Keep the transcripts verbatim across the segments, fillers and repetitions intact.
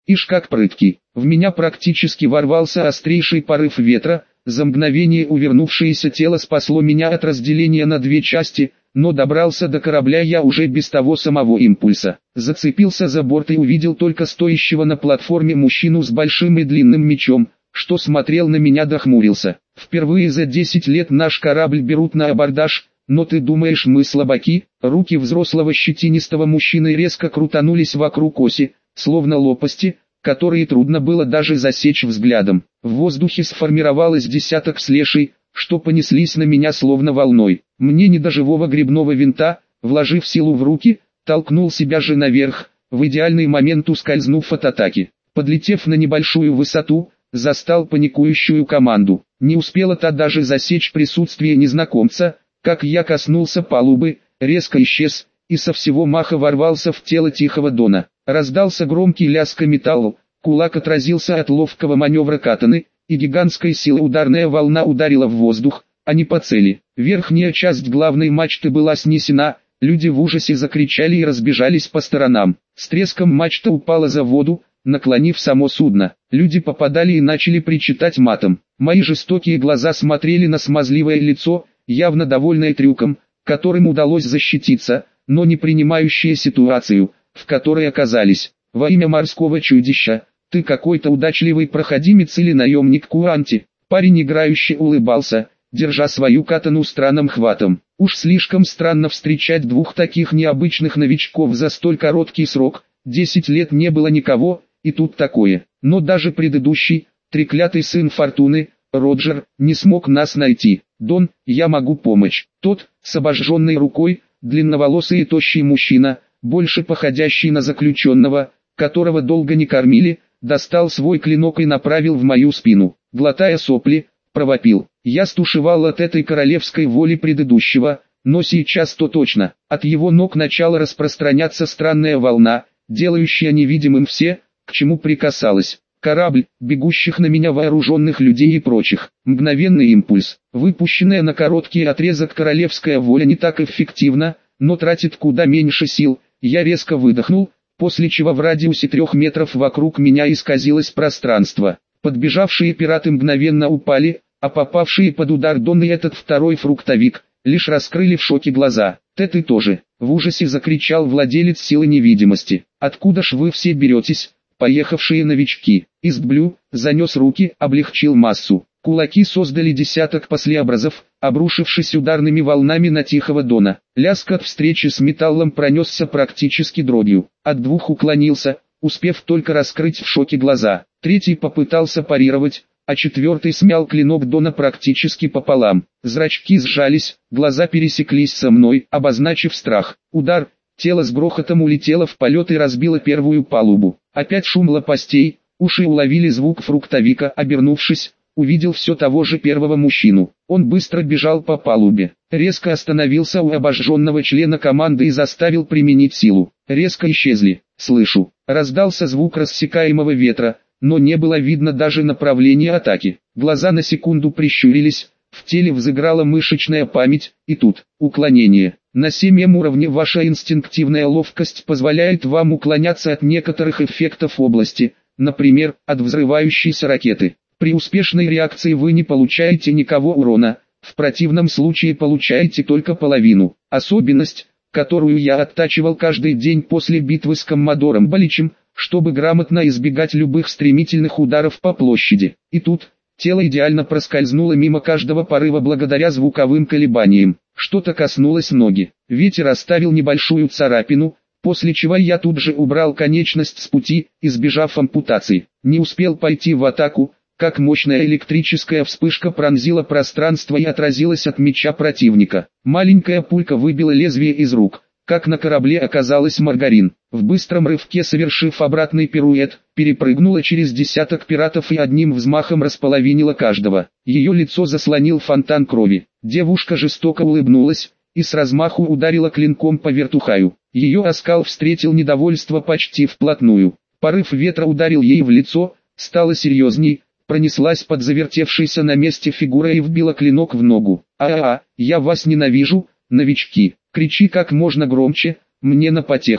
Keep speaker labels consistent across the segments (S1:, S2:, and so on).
S1: Ишь как прыткий. В меня практически ворвался острейший порыв ветра, за мгновение увернувшееся тело спасло меня от разделения на две части, но добрался до корабля я уже без того самого импульса. Зацепился за борт и увидел только стоящего на платформе мужчину с большим и длинным мечом, что смотрел на меня да хмурился. Впервые за десять лет наш корабль берут на абордаж, но ты думаешь мы слабаки? Руки взрослого щетинистого мужчины резко крутанулись вокруг оси, словно лопасти, которые трудно было даже засечь взглядом. В воздухе сформировалось десяток слешей, что понеслись на меня словно волной. Мне не до живого гребного винта, вложив силу в руки, толкнул себя же наверх, в идеальный момент ускользнув от атаки. Подлетев на небольшую высоту, застал паникующую команду. Не успела та даже засечь присутствие незнакомца, как я коснулся палубы, резко исчез, и со всего маха ворвался в тело Тихого Дона. Раздался громкий лязг металла, кулак отразился от ловкого маневра катаны, и гигантской силы ударная волна ударила в воздух, а не по цели. Верхняя часть главной мачты была снесена, люди в ужасе закричали и разбежались по сторонам. С треском мачта упала за воду, наклонив само судно. Люди попадали и начали причитать матом. Мои жестокие глаза смотрели на смазливое лицо, явно довольное трюком, которым удалось защититься, но не принимающее ситуацию, в которой оказались. Во имя морского чудища, ты какой-то удачливый проходимец или наемник Куанти. Парень играюще улыбался, держа свою катану странным хватом. Уж слишком странно встречать двух таких необычных новичков за столь короткий срок. Десять лет не было никого, и тут такое. Но даже предыдущий, треклятый сын Фортуны, Роджер, не смог нас найти. Дон, я могу помочь. Тот, с обожженной рукой, длинноволосый и тощий мужчина, больше походящий на заключенного, которого долго не кормили, достал свой клинок и направил в мою спину. Глотая сопли, провопил. Я стушевал от этой королевской воли предыдущего, но сейчас то точно. От его ног начала распространяться странная волна, делающая невидимым все, к чему прикасалась. Корабль, бегущих на меня вооруженных людей и прочих. Мгновенный импульс. Выпущенная на короткий отрезок королевская воля не так эффективна, но тратит куда меньше сил. Я резко выдохнул, после чего в радиусе трех метров вокруг меня исказилось пространство. Подбежавшие пираты мгновенно упали, а попавшие под удар Дон и этот второй фруктовик, лишь раскрыли в шоке глаза. «Ты ты тоже!» — в ужасе закричал владелец силы невидимости. «Откуда ж вы все беретесь, поехавшие новички?» Истблю, занес руки, облегчил массу. Кулаки создали десяток послеобразов, обрушившись ударными волнами на Тихого Дона. Лязг от встречи с металлом пронесся практически дробью. От двух уклонился, успев только раскрыть в шоке глаза. Третий попытался парировать, а четвертый смял клинок Дона практически пополам. Зрачки сжались, глаза пересеклись со мной, обозначив страх. Удар, тело с грохотом улетело в полет и разбило первую палубу. Опять шум лопастей, уши уловили звук фруктовика. Обернувшись, увидел все того же первого мужчину. Он быстро бежал по палубе, резко остановился у обожженного члена команды и заставил применить силу. Резко исчезли. Слышу, раздался звук рассекаемого ветра, но не было видно даже направления атаки. Глаза на секунду прищурились, в теле взыграла мышечная память, и тут, уклонение. На семь уровне ваша инстинктивная ловкость позволяет вам уклоняться от некоторых эффектов области, например, от взрывающейся ракеты. При успешной реакции вы не получаете никого урона, в противном случае получаете только половину. Особенность, которую я оттачивал каждый день после битвы с коммодором Баличем, чтобы грамотно избегать любых стремительных ударов по площади. И тут, тело идеально проскользнуло мимо каждого порыва благодаря звуковым колебаниям. Что-то коснулось ноги. Ветер оставил небольшую царапину, после чего я тут же убрал конечность с пути, избежав ампутации. Не успел пойти в атаку, как мощная электрическая вспышка пронзила пространство и отразилась от меча противника. Маленькая пулька выбила лезвие из рук. Как на корабле оказалась Маргарин, в быстром рывке совершив обратный пируэт, перепрыгнула через десяток пиратов и одним взмахом располовинила каждого. Ее лицо заслонил фонтан крови. Девушка жестоко улыбнулась и с размаху ударила клинком по вертухаю. Ее оскал встретил недовольство почти вплотную. Порыв ветра ударил ей в лицо, стало серьезней, пронеслась под завертевшейся на месте фигурой и вбила клинок в ногу. «А-а-а, я вас ненавижу, новички!» Кричи как можно громче, мне на потеху.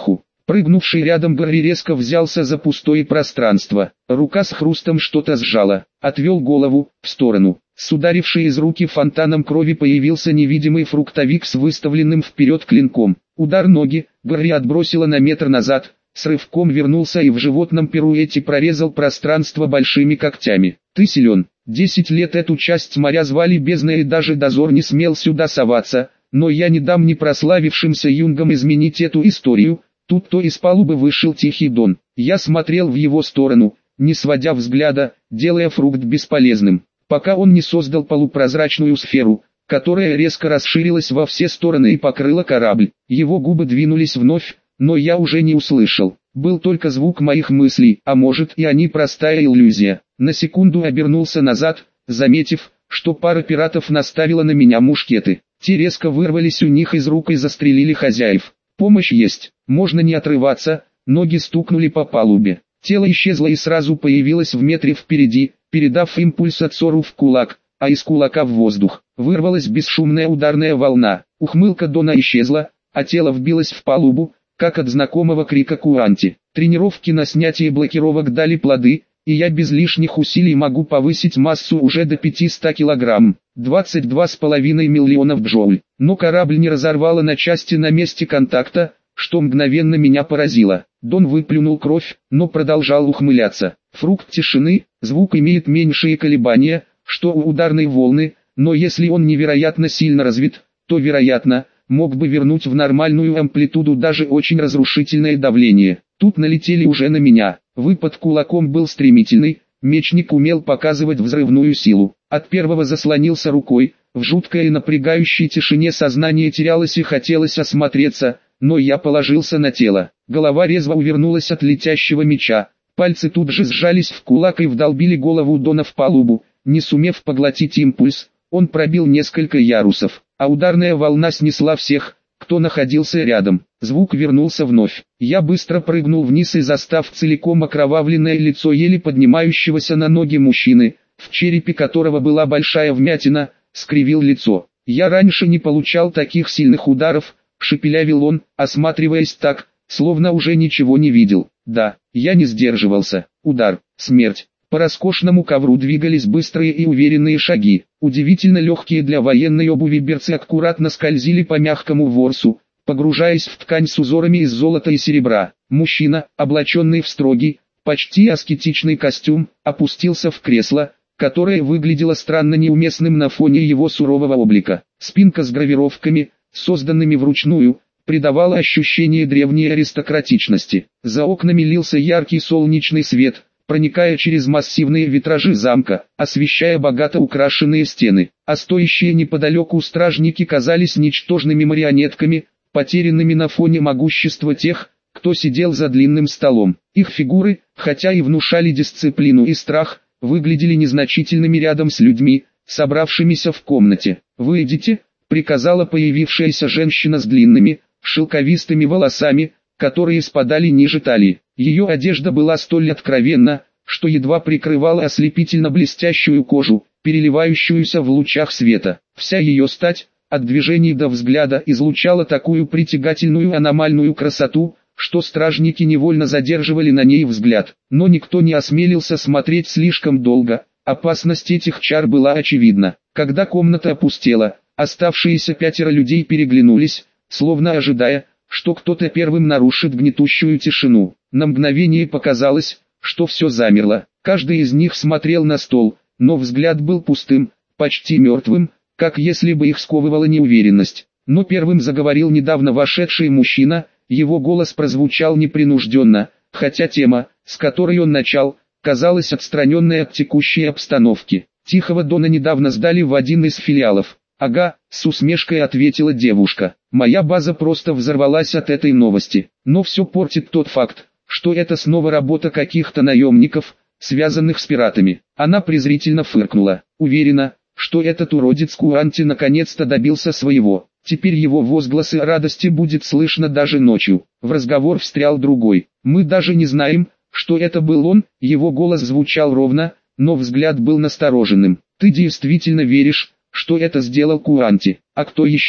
S1: Прыгнувший рядом Гарри резко взялся за пустое пространство. Рука с хрустом что-то сжала. Отвел голову в сторону. С ударившей из руки фонтаном крови появился невидимый фруктовик с выставленным вперед клинком. Удар ноги, Гарри отбросило на метр назад. С рывком вернулся и в животном пируэте прорезал пространство большими когтями. Ты силен. Десять лет эту часть моря звали бездной, и даже дозор не смел сюда соваться. Но я не дам ни прославившимся юнгам изменить эту историю. Тут то из палубы вышел Тихий Дон. Я смотрел в его сторону, не сводя взгляда, делая фрукт бесполезным, пока он не создал полупрозрачную сферу, которая резко расширилась во все стороны и покрыла корабль. Его губы двинулись вновь, но я уже не услышал. Был только звук моих мыслей, а может и они простая иллюзия. На секунду обернулся назад, заметив, что пара пиратов наставила на меня мушкеты. Те резко вырвались у них из рук и застрелили хозяев. Помощь есть, можно не отрываться, ноги стукнули по палубе. Тело исчезло и сразу появилось в метре впереди, передав импульс от Сору в кулак, а из кулака в воздух. Вырвалась бесшумная ударная волна, ухмылка Дона исчезла, а тело вбилось в палубу, как от знакомого крика Куанти. Тренировки на снятие блокировок дали плоды, и я без лишних усилий могу повысить массу уже до пятисот килограмм, двадцать два с половиной миллионов джоуль. Но корабль не разорвало на части на месте контакта, что мгновенно меня поразило. Дон выплюнул кровь, но продолжал ухмыляться. Фрукт тишины, звук имеет меньшие колебания, что у ударной волны, но если он невероятно сильно развит, то вероятно, мог бы вернуть в нормальную амплитуду даже очень разрушительное давление. Тут налетели уже на меня. Выпад кулаком был стремительный, мечник умел показывать взрывную силу. От первого заслонился рукой, в жуткой и напрягающей тишине сознание терялось и хотелось осмотреться, но я положился на тело. Голова резво увернулась от летящего меча, пальцы тут же сжались в кулак и вдолбили голову Дона в палубу. Не сумев поглотить импульс, он пробил несколько ярусов, а ударная волна снесла всех, кто находился рядом. Звук вернулся вновь. Я быстро прыгнул вниз и застав целиком окровавленное лицо еле поднимающегося на ноги мужчины, в черепе которого была большая вмятина, скривил лицо. Я раньше не получал таких сильных ударов, шепелявил он, осматриваясь так, словно уже ничего не видел. Да, я не сдерживался. Удар, смерть. По роскошному ковру двигались быстрые и уверенные шаги. Удивительно легкие для военной обуви берцы аккуратно скользили по мягкому ворсу, погружаясь в ткань с узорами из золота и серебра. Мужчина, облаченный в строгий, почти аскетичный костюм, опустился в кресло, которое выглядело странно неуместным на фоне его сурового облика. Спинка с гравировками, созданными вручную, придавала ощущение древней аристократичности. За окнами лился яркий солнечный свет, проникая через массивные витражи замка, освещая богато украшенные стены, а стоящие неподалеку стражники казались ничтожными марионетками, потерянными на фоне могущества тех, кто сидел за длинным столом. Их фигуры, хотя и внушали дисциплину и страх, выглядели незначительными рядом с людьми, собравшимися в комнате. «Выйдите», — приказала появившаяся женщина с длинными, шелковистыми волосами, которые спадали ниже талии. Ее одежда была столь откровенна, что едва прикрывала ослепительно блестящую кожу, переливающуюся в лучах света. Вся ее стать, от движений до взгляда, излучала такую притягательную аномальную красоту, что стражники невольно задерживали на ней взгляд. Но никто не осмелился смотреть слишком долго, опасность этих чар была очевидна. Когда комната опустела, оставшиеся пятеро людей переглянулись, словно ожидая, что кто-то первым нарушит гнетущую тишину. На мгновение показалось, что все замерло. Каждый из них смотрел на стол, но взгляд был пустым, почти мертвым, как если бы их сковывала неуверенность. Но первым заговорил недавно вошедший мужчина, его голос прозвучал непринужденно, хотя тема, с которой он начал, казалась отстраненной от текущей обстановки. Тихого Дона недавно сдали в один из филиалов. «Ага», — с усмешкой ответила девушка. «Моя база просто взорвалась от этой новости. Но все портит тот факт, что это снова работа каких-то наемников, связанных с пиратами». Она презрительно фыркнула. Уверена, что этот уродец Куанти наконец-то добился своего. Теперь его возгласы о радости будет слышно даже ночью. В разговор встрял другой. «Мы даже не знаем, что это был он». Его голос звучал ровно, но взгляд был настороженным. «Ты действительно веришь, что это сделал Куанти? А кто еще?»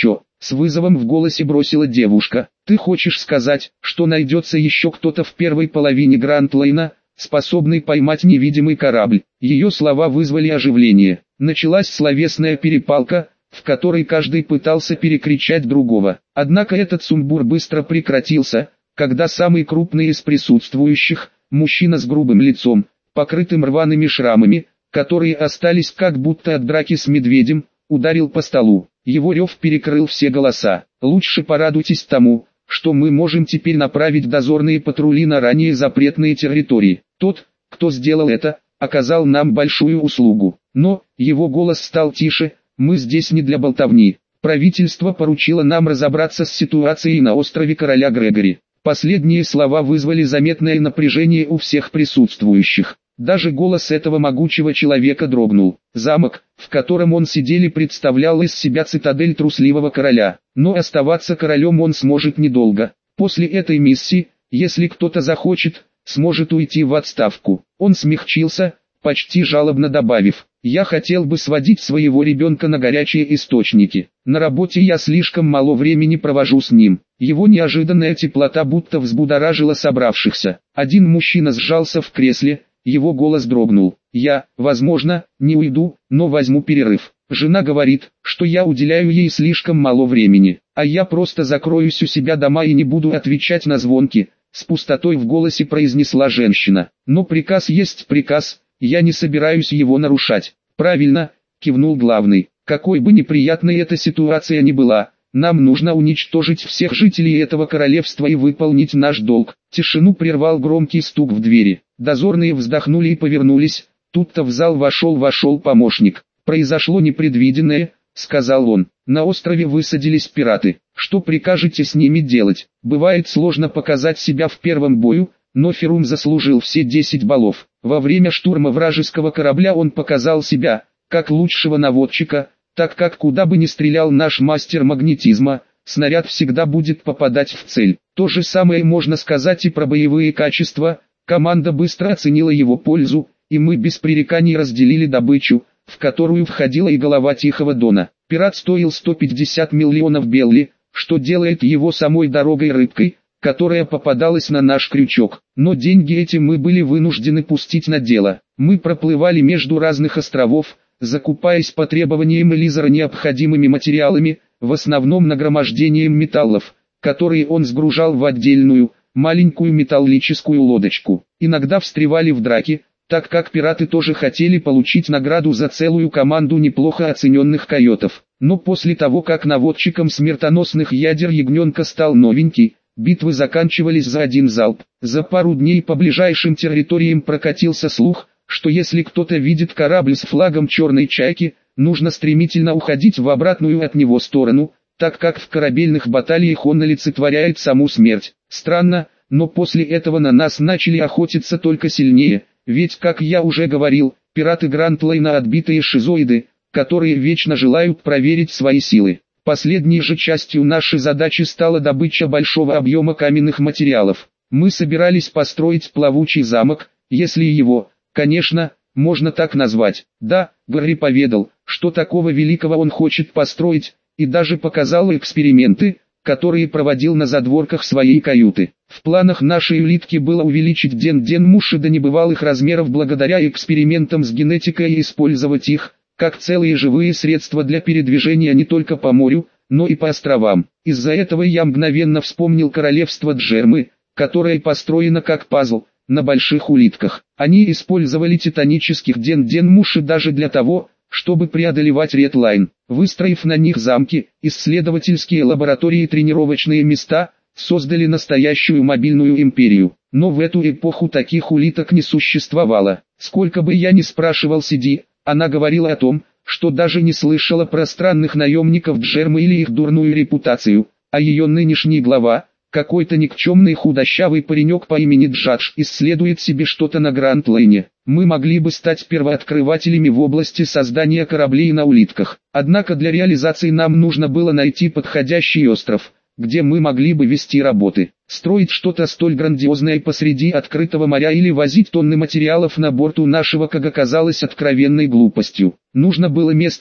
S1: С вызовом в голосе бросила девушка. Ты хочешь сказать, что найдется еще кто-то в первой половине Гранд-Лайна, способный поймать невидимый корабль? Ее слова вызвали оживление. Началась словесная перепалка, в которой каждый пытался перекричать другого. Однако этот сумбур быстро прекратился, когда самый крупный из присутствующих, мужчина с грубым лицом, покрытым рваными шрамами, которые остались как будто от драки с медведем, ударил по столу. Его рев перекрыл все голоса. Лучше порадуйтесь тому, что мы можем теперь направить дозорные патрули на ранее запретные территории. Тот, кто сделал это, оказал нам большую услугу. Но, его голос стал тише, мы здесь не для болтовни. Правительство поручило нам разобраться с ситуацией на острове Короля Грегори. Последние слова вызвали заметное напряжение у всех присутствующих. Даже голос этого могучего человека дрогнул. Замок, в котором он сидел, представлял из себя цитадель трусливого короля. Но оставаться королем он сможет недолго. После этой миссии, если кто-то захочет, сможет уйти в отставку. Он смягчился, почти жалобно добавив: «Я хотел бы сводить своего ребенка на горячие источники. На работе я слишком мало времени провожу с ним». Его неожиданная теплота будто взбудоражила собравшихся. Один мужчина сжался в кресле, его голос дрогнул. «Я, возможно, не уйду, но возьму перерыв. Жена говорит, что я уделяю ей слишком мало времени, а я просто закроюсь у себя дома и не буду отвечать на звонки», с пустотой в голосе произнесла женщина. «Но приказ есть приказ, я не собираюсь его нарушать». «Правильно», кивнул главный. «Какой бы неприятной эта ситуация ни была, нам нужно уничтожить всех жителей этого королевства и выполнить наш долг». Тишину прервал громкий стук в двери. Дозорные вздохнули и повернулись. Тут-то в зал вошел вошел помощник. «Произошло непредвиденное», — сказал он. «На острове высадились пираты. Что прикажете с ними делать? Бывает сложно показать себя в первом бою, но Ферум заслужил все десять баллов. Во время штурма вражеского корабля он показал себя, как лучшего наводчика, так как куда бы ни стрелял наш мастер магнетизма, снаряд всегда будет попадать в цель. То же самое можно сказать и про боевые качества». Команда быстро оценила его пользу, и мы без пререканий разделили добычу, в которую входила и голова Тихого Дона. Пират стоил сто пятьдесят миллионов белли, что делает его самой дорогой рыбкой, которая попадалась на наш крючок. Но деньги эти мы были вынуждены пустить на дело. Мы проплывали между разных островов, закупаясь по требованиям Элизара необходимыми материалами, в основном нагромождением металлов, которые он сгружал в отдельную, маленькую металлическую лодочку. Иногда встревали в драки, так как пираты тоже хотели получить награду за целую команду неплохо оцененных койотов. Но после того, как наводчиком смертоносных ядер ягненка стал новенький, битвы заканчивались за один залп. За пару дней по ближайшим территориям прокатился слух, что если кто-то видит корабль с флагом черной чайки, нужно стремительно уходить в обратную от него сторону, так как в корабельных баталиях он олицетворяет саму смерть. Странно, но после этого на нас начали охотиться только сильнее, ведь, как я уже говорил, пираты Гранд-Лайна отбитые шизоиды, которые вечно желают проверить свои силы. Последней же частью нашей задачи стала добыча большого объема каменных материалов. Мы собирались построить плавучий замок, если его, конечно, можно так назвать. Да, Гарри поведал, что такого великого он хочет построить, и даже показал эксперименты, которые проводил на задворках своей каюты. В планах нашей улитки было увеличить Ден-Ден-Муши до небывалых размеров благодаря экспериментам с генетикой и использовать их, как целые живые средства для передвижения не только по морю, но и по островам. Из-за этого я мгновенно вспомнил королевство Джермы, которое построено как пазл, на больших улитках. Они использовали титанических Ден-Ден-Муши даже для того, чтобы преодолевать Редлайн, выстроив на них замки, исследовательские лаборатории и тренировочные места, создали настоящую мобильную империю. Но в эту эпоху таких улиток не существовало. Сколько бы я ни спрашивал Сиди, она говорила о том, что даже не слышала про странных наемников Джермы или их дурную репутацию, а ее нынешний глава, какой-то никчемный худощавый паренек по имени Джадж, исследует себе что-то на Гранд-Лайне. Мы могли бы стать первооткрывателями в области создания кораблей на улитках. Однако для реализации нам нужно было найти подходящий остров, где мы могли бы вести работы. Строить что-то столь грандиозное посреди открытого моря или возить тонны материалов на борту нашего КГ казалось откровенной глупостью. Нужно было место,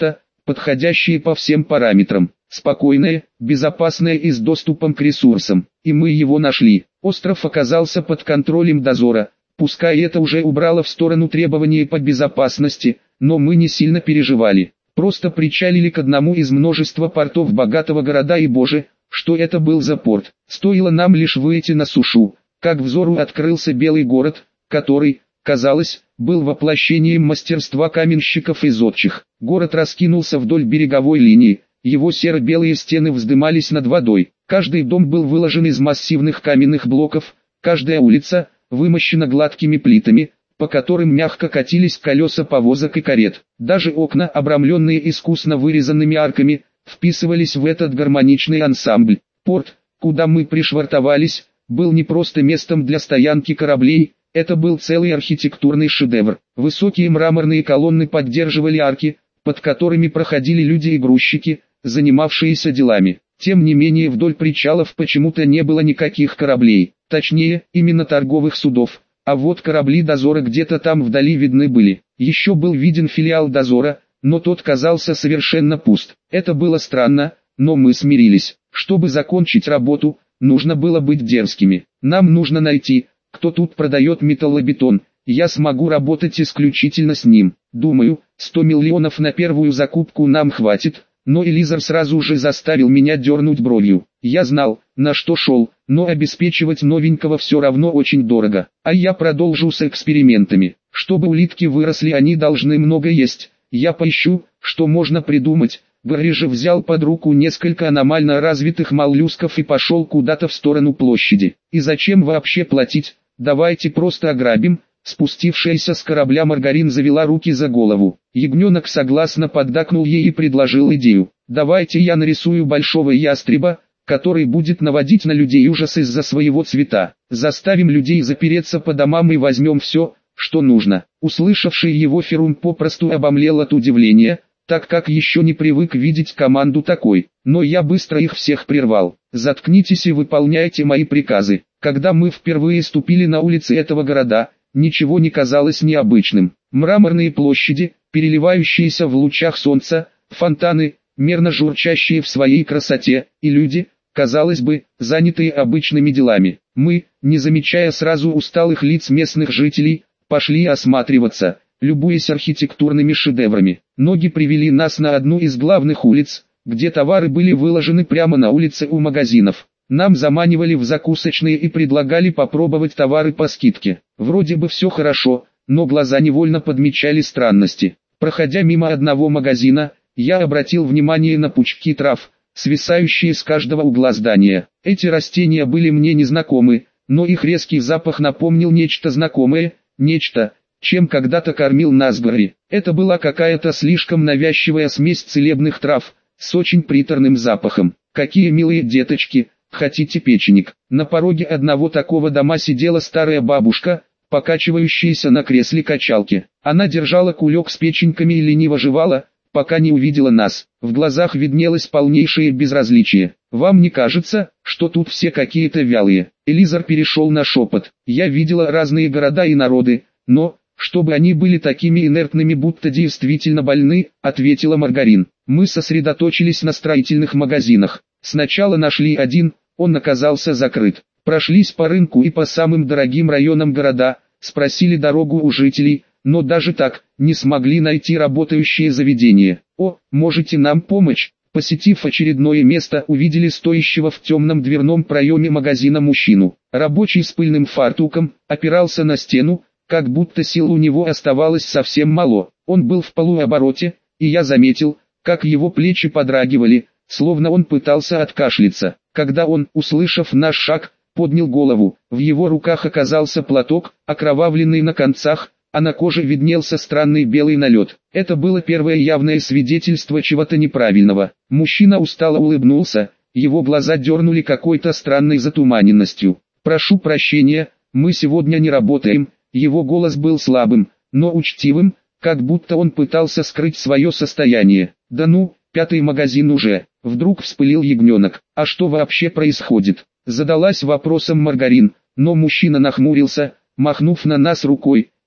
S1: подходящее по всем параметрам, спокойное, безопасное и с доступом к ресурсам, и мы его нашли. Остров оказался под контролем дозора, пускай это уже убрало в сторону требования по безопасности, но мы не сильно переживали. Просто причалили к одному из множества портов богатого города, и боже, что это был за порт. Стоило нам лишь выйти на сушу, как взору открылся белый город, который, казалось, был воплощением мастерства каменщиков и зодчих. Город раскинулся вдоль береговой линии, его серо-белые стены вздымались над водой. Каждый дом был выложен из массивных каменных блоков, каждая улица вымощена гладкими плитами, по которым мягко катились колеса повозок и карет. Даже окна, обрамленные искусно вырезанными арками, вписывались в этот гармоничный ансамбль. Порт, куда мы пришвартовались, был не просто местом для стоянки кораблей, это был целый архитектурный шедевр. Высокие мраморные колонны поддерживали арки, под которыми проходили люди и грузчики, занимавшиеся делами. Тем не менее, вдоль причалов почему-то не было никаких кораблей, точнее, именно торговых судов. А вот корабли дозора где-то там вдали видны были. Еще был виден филиал дозора, но тот казался совершенно пуст. Это было странно, но мы смирились. Чтобы закончить работу, нужно было быть дерзкими. Нам нужно найти, кто тут продает металлобетон. Я смогу работать исключительно с ним. Думаю, сто миллионов на первую закупку нам хватит. Но Элизар сразу же заставил меня дернуть бровью. Я знал, на что шел, но обеспечивать новенького все равно очень дорого. А я продолжу с экспериментами. Чтобы улитки выросли, они должны много есть. Я поищу, что можно придумать. Гарри же взял под руку несколько аномально развитых моллюсков и пошел куда-то в сторону площади. И зачем вообще платить? Давайте просто ограбим. Спустившаяся с корабля Маргарин завела руки за голову. Ягненок согласно поддакнул ей и предложил идею. «Давайте я нарисую большого ястреба, который будет наводить на людей ужас из-за своего цвета. Заставим людей запереться по домам и возьмем все, что нужно». Услышавший его Ферум попросту обомлел от удивления, так как еще не привык видеть команду такой. Но я быстро их всех прервал. «Заткнитесь и выполняйте мои приказы». Когда мы впервые ступили на улицы этого города, ничего не казалось необычным. Мраморные площади, переливающиеся в лучах солнца, фонтаны, мерно журчащие в своей красоте, и люди, казалось бы, занятые обычными делами. Мы, не замечая сразу усталых лиц местных жителей, пошли осматриваться, любуясь архитектурными шедеврами. Ноги привели нас на одну из главных улиц, где товары были выложены прямо на улице у магазинов. Нам заманивали в закусочные и предлагали попробовать товары по скидке. Вроде бы все хорошо, но глаза невольно подмечали странности. Проходя мимо одного магазина, я обратил внимание на пучки трав, свисающие с каждого угла здания. Эти растения были мне незнакомы, но их резкий запах напомнил нечто знакомое, нечто, чем когда-то кормил нас Гарри. Это была какая-то слишком навязчивая смесь целебных трав, с очень приторным запахом. «Какие милые деточки! Хотите печенек?» На пороге одного такого дома сидела старая бабушка, покачивающаяся на кресле качалки. Она держала кулек с печеньками и лениво жевала, пока не увидела нас. В глазах виднелось полнейшее безразличие. «Вам не кажется, что тут все какие-то вялые?» Элизар перешел на шепот. «Я видела разные города и народы, но, чтобы они были такими инертными, будто действительно больны», ответила Маргарин. «Мы сосредоточились на строительных магазинах. Сначала нашли один, он оказался закрыт. Прошлись по рынку и по самым дорогим районам города, спросили дорогу у жителей, но даже так, не смогли найти работающее заведение. О, можете нам помочь?» Посетив очередное место, увидели стоящего в темном дверном проеме магазина мужчину. Рабочий с пыльным фартуком, опирался на стену, как будто сил у него оставалось совсем мало. Он был в полуобороте, и я заметил, как его плечи подрагивали, словно он пытался откашляться. Когда он, услышав наш шаг, поднял голову, в его руках оказался платок, окровавленный на концах, а на коже виднелся странный белый налет. Это было первое явное свидетельство чего-то неправильного. Мужчина устало улыбнулся, его глаза дернули какой-то странной затуманенностью. «Прошу прощения, мы сегодня не работаем». Его голос был слабым, но учтивым, как будто он пытался скрыть свое состояние. «Да ну, пятый магазин уже», — вдруг вспылил ягненок. «А что вообще происходит?» Задалась вопросом Маргарин, но мужчина нахмурился, махнув на нас рукой.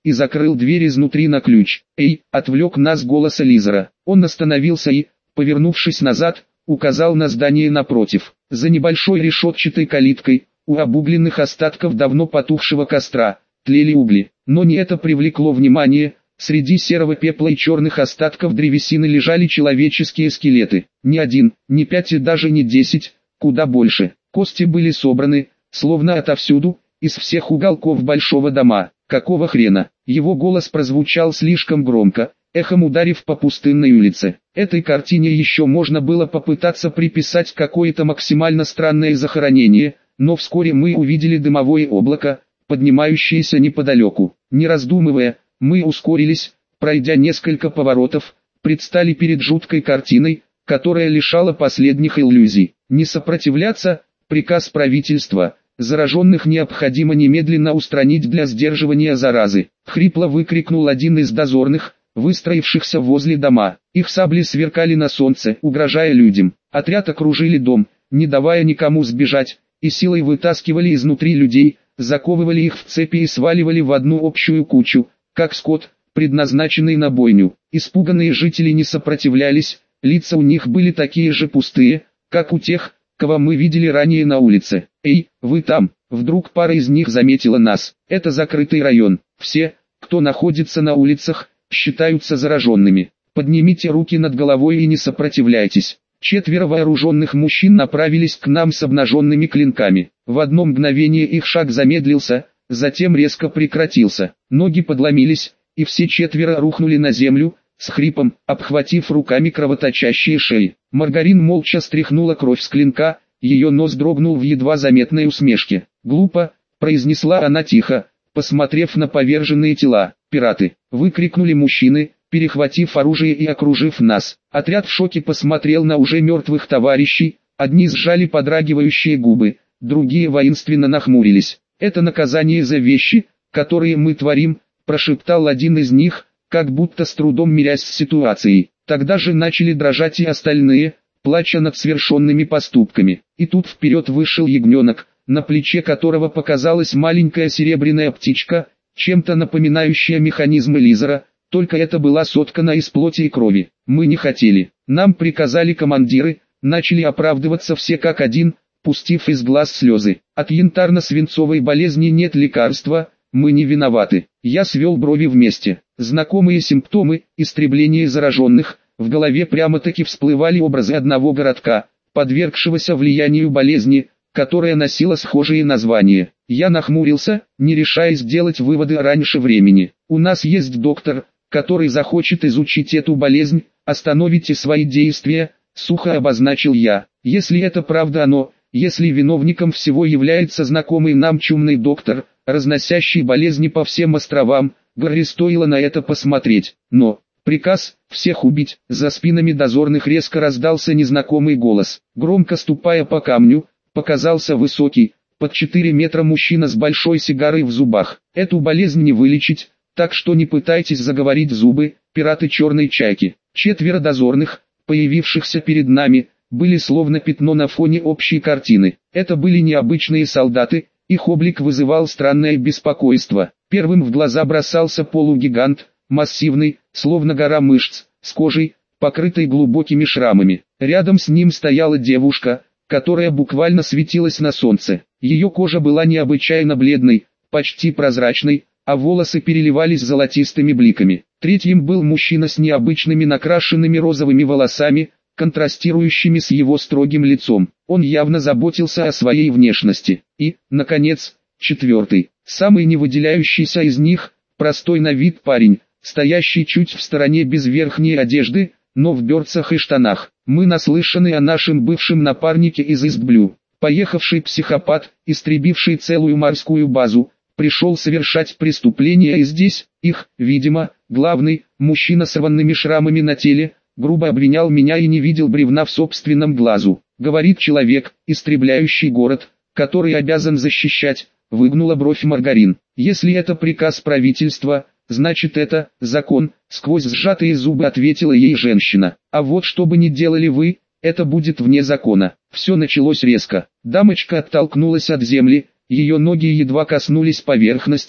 S1: и закрыл дверь изнутри на ключ. «Эй!» — отвлек нас голос Элизера. Он остановился и, повернувшись назад, указал на здание напротив. За небольшой решетчатой калиткой, у обугленных остатков давно потухшего костра, тлели угли. Но не это привлекло внимание. Среди серого пепла и черных остатков древесины лежали человеческие скелеты. Ни один, ни пять и даже не десять, куда больше. Кости были собраны, словно отовсюду, из всех уголков большого дома. «Какого хрена?» Его голос прозвучал слишком громко, эхом ударив по пустынной улице. Этой картине еще можно было попытаться приписать какое-то максимально странное захоронение, но вскоре мы увидели дымовое облако, поднимающееся неподалеку. Не раздумывая, мы ускорились, пройдя несколько поворотов, предстали перед жуткой картиной, которая лишала последних иллюзий. Не сопротивляться, приказ правительства, зараженных необходимо немедленно устранить для сдерживания заразы. Хрипло выкрикнул один из дозорных, выстроившихся возле дома. Их сабли сверкали на солнце, угрожая людям. Отряд окружили дом, не давая никому сбежать, и силой вытаскивали изнутри людей, заковывали их в цепи и сваливали в одну общую кучу, как скот, предназначенный на бойню. Испуганные жители не сопротивлялись, лица у них были такие же пустые, как у тех, кого мы видели ранее на улице. «Эй, вы там!» Вдруг пара из них заметила нас. Это закрытый район. Все, кто находится на улицах, считаются зараженными. Поднимите руки над головой и не сопротивляйтесь. Четверо вооруженных мужчин направились к нам с обнаженными клинками. В одно мгновение их шаг замедлился, затем резко прекратился. Ноги подломились, и все четверо рухнули на землю, с хрипом, обхватив руками кровоточащие шеи. Маргарин молча стряхнула кровь с клинка, ее нос дрогнул в едва заметной усмешке. «Глупо», — произнесла она тихо, посмотрев на поверженные тела. «Пираты!» — выкрикнули мужчины, перехватив оружие и окружив нас. Отряд в шоке посмотрел на уже мертвых товарищей, одни сжали подрагивающие губы, другие воинственно нахмурились. «Это наказание за вещи, которые мы творим», — прошептал один из них, как будто с трудом мирясь с ситуацией. Тогда же начали дрожать и остальные, плача над совершенными поступками. И тут вперед вышел ягненок, на плече которого показалась маленькая серебряная птичка, чем-то напоминающая механизм Элизера, только это была соткана из плоти и крови. Мы не хотели. Нам приказали командиры, начали оправдываться все как один, пустив из глаз слезы. От янтарно-свинцовой болезни нет лекарства, мы не виноваты. Я свел брови вместе. Знакомые симптомы, истребление зараженных, в голове прямо-таки всплывали образы одного городка, подвергшегося влиянию болезни, которая носила схожие названия. Я нахмурился, не решаясь делать выводы раньше времени. У нас есть доктор, который захочет изучить эту болезнь, остановите свои действия, сухо обозначил я. Если это правда оно, если виновником всего является знакомый нам чумный доктор, разносящий болезни по всем островам, Гарри, стоило на это посмотреть. Но, приказ, всех убить, за спинами дозорных резко раздался незнакомый голос. Громко ступая по камню, показался высокий, под четыре метра мужчина с большой сигарой в зубах. Эту болезнь не вылечить, так что не пытайтесь заговорить зубы, пираты черной чайки. Четверо дозорных, появившихся перед нами, были словно пятно на фоне общей картины. Это были необычные солдаты, их облик вызывал странное беспокойство. Первым в глаза бросался полугигант, массивный, словно гора мышц, с кожей, покрытой глубокими шрамами. Рядом с ним стояла девушка, которая буквально светилась на солнце. Ее кожа была необычайно бледной, почти прозрачной, а волосы переливались золотистыми бликами. Третьим был мужчина с необычными накрашенными розовыми волосами, контрастирующими с его строгим лицом. Он явно заботился о своей внешности. И, наконец, четвертый, самый не выделяющийся из них, простой на вид парень, стоящий чуть в стороне без верхней одежды, но в берцах и штанах. Мы наслышаны о нашем бывшем напарнике из Истблю. Поехавший психопат, истребивший целую морскую базу, пришел совершать преступления и здесь, их, видимо, главный, мужчина с рваными шрамами на теле, грубо обвинял меня и не видел бревна в собственном глазу. Говорит человек, истребляющий город, который обязан защищать, выгнула бровь Маргарин. Если это приказ правительства, значит это закон, сквозь сжатые зубы ответила ей женщина. А вот что бы ни делали вы, это будет вне закона. Все началось резко. Дамочка оттолкнулась от земли, ее ноги едва коснулись поверхности,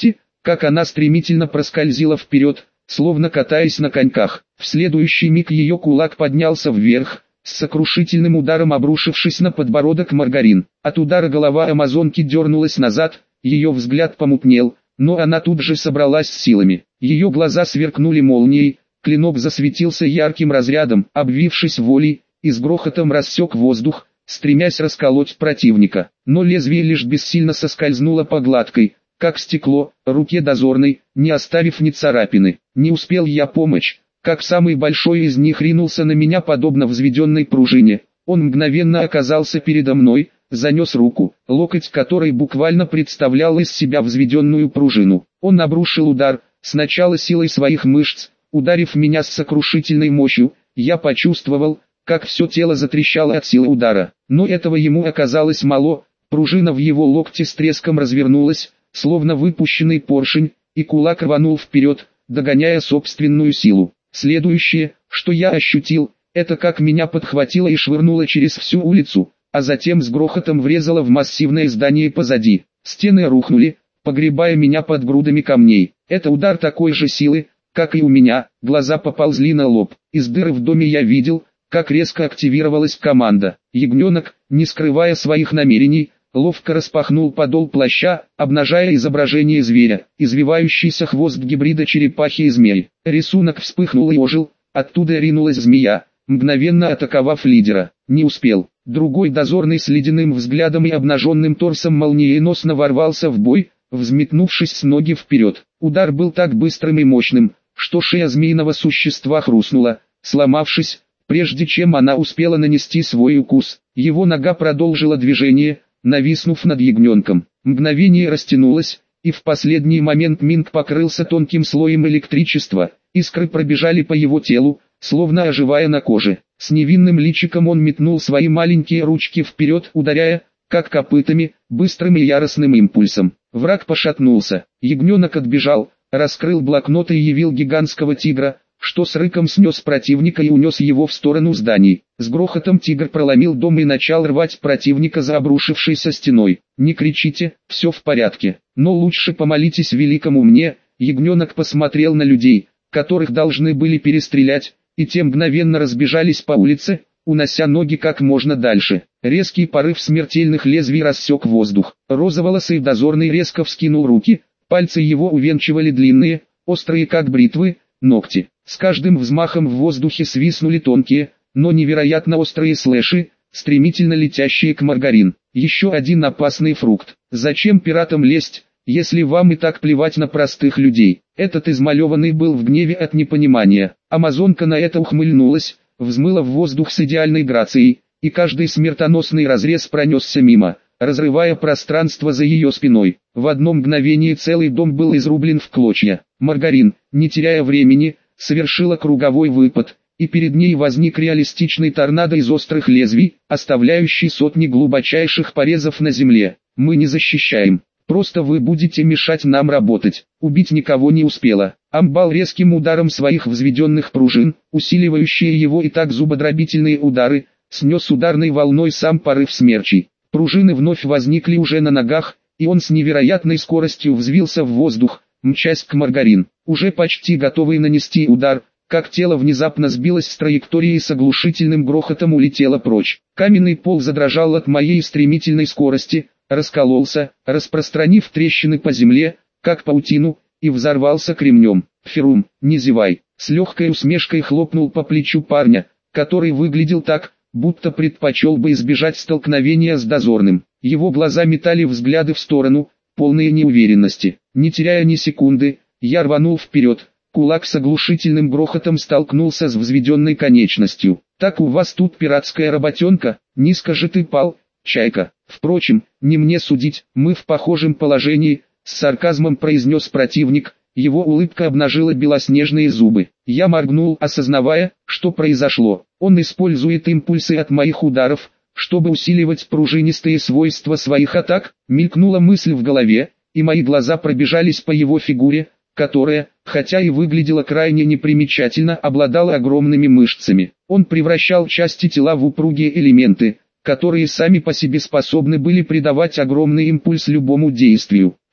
S1: как она стремительно проскользила вперед, словно катаясь на коньках. В следующий миг ее кулак поднялся вверх, с сокрушительным ударом обрушившись на подбородок Маргарин. От удара голова амазонки дернулась назад, ее взгляд помутнел, но она тут же собралась с силами. Ее глаза сверкнули молнией, клинок засветился ярким разрядом, обвившись волей, и с грохотом рассек воздух, стремясь расколоть противника. Но лезвие лишь бессильно соскользнуло по гладкой, как стекло, руке дозорной, не оставив ни царапины. Не успел я помочь, как самый большой из них ринулся на меня подобно взведенной пружине. Он мгновенно оказался передо мной, занес руку, локоть которой буквально представлял из себя взведенную пружину. Он обрушил удар, сначала силой своих мышц, ударив меня с сокрушительной мощью. Я почувствовал, как все тело затрещало от силы удара. Но этого ему оказалось мало, пружина в его локте с треском развернулась, словно выпущенный поршень, и кулак рванул вперед, догоняя собственную силу. Следующее, что я ощутил, это как меня подхватило и швырнуло через всю улицу, а затем с грохотом врезало в массивное здание позади. Стены рухнули, погребая меня под грудами камней. Это удар такой же силы, как и у меня. Глаза поползли на лоб. Из дыры в доме я видел, как резко активировалась команда. Ягненок, не скрывая своих намерений, ловко распахнул подол плаща, обнажая изображение зверя, извивающийся хвост гибрида черепахи и змеи. Рисунок вспыхнул и ожил, оттуда ринулась змея, мгновенно атаковав лидера. Не успел. Другой дозорный с ледяным взглядом и обнаженным торсом молниеносно ворвался в бой, взметнувшись с ноги вперед. Удар был так быстрым и мощным, что шея змеиного существа хрустнула, сломавшись, прежде чем она успела нанести свой укус. Его нога продолжила движение, нависнув над ягненком. Мгновение растянулось, и в последний момент Минг покрылся тонким слоем электричества, искры пробежали по его телу, словно оживая на коже. С невинным личиком он метнул свои маленькие ручки вперед, ударяя, как копытами, быстрым и яростным импульсом. Враг пошатнулся, ягненок отбежал, раскрыл блокнот и явил гигантского тигра, что с рыком снес противника и унес его в сторону зданий. С грохотом тигр проломил дом и начал рвать противника за обрушившейся стеной. «Не кричите, все в порядке, но лучше помолитесь великому мне». Ягненок посмотрел на людей, которых должны были перестрелять, и те мгновенно разбежались по улице, унося ноги как можно дальше. Резкий порыв смертельных лезвий рассек воздух. Розоволосый дозорный резко вскинул руки, пальцы его увенчивали длинные, острые как бритвы, ногти. С каждым взмахом в воздухе свистнули тонкие, но невероятно острые слэши, стремительно летящие к Маргарин. Еще один опасный фрукт. Зачем пиратам лезть, если вам и так плевать на простых людей? Этот измалеванный был в гневе от непонимания. Амазонка на это ухмыльнулась, взмыла в воздух с идеальной грацией, и каждый смертоносный разрез пронесся мимо, разрывая пространство за ее спиной. В одно мгновение целый дом был изрублен в клочья. Маргарин, не теряя времени, совершила круговой выпад, и перед ней возник реалистичный торнадо из острых лезвий, оставляющий сотни глубочайших порезов на земле. «Мы не защищаем, просто вы будете мешать нам работать». Убить никого не успела. Амбал резким ударом своих взведенных пружин, усиливающие его и так зубодробительные удары, снес ударной волной сам порыв смерчей. Пружины вновь возникли уже на ногах, и он с невероятной скоростью взвился в воздух, мчась к Маргарин. Уже почти готовый нанести удар, как тело внезапно сбилось с траектории и с оглушительным грохотом улетело прочь. Каменный пол задрожал от моей стремительной скорости, раскололся, распространив трещины по земле, как паутину, и взорвался кремнем. «Ферум, не зевай!» С легкой усмешкой хлопнул по плечу парня, который выглядел так, будто предпочел бы избежать столкновения с дозорным. Его глаза метали взгляды в сторону, полные неуверенности. Не теряя ни секунды, я рванул вперед. Кулак с оглушительным грохотом столкнулся с взведенной конечностью. «Так у вас тут пиратская работенка, низко же ты пал, чайка. Впрочем, не мне судить, мы в похожем положении», — с сарказмом произнес противник. Его улыбка обнажила белоснежные зубы. Я моргнул, осознавая, что произошло. Он использует импульсы от моих ударов, чтобы усиливать пружинистые свойства своих атак. Мелькнула мысль в голове, и мои глаза пробежались по его фигуре, которая, хотя и выглядела крайне непримечательно, обладала огромными мышцами. Он превращал части тела в упругие элементы, которые сами по себе способны были придавать огромный импульс любому действию.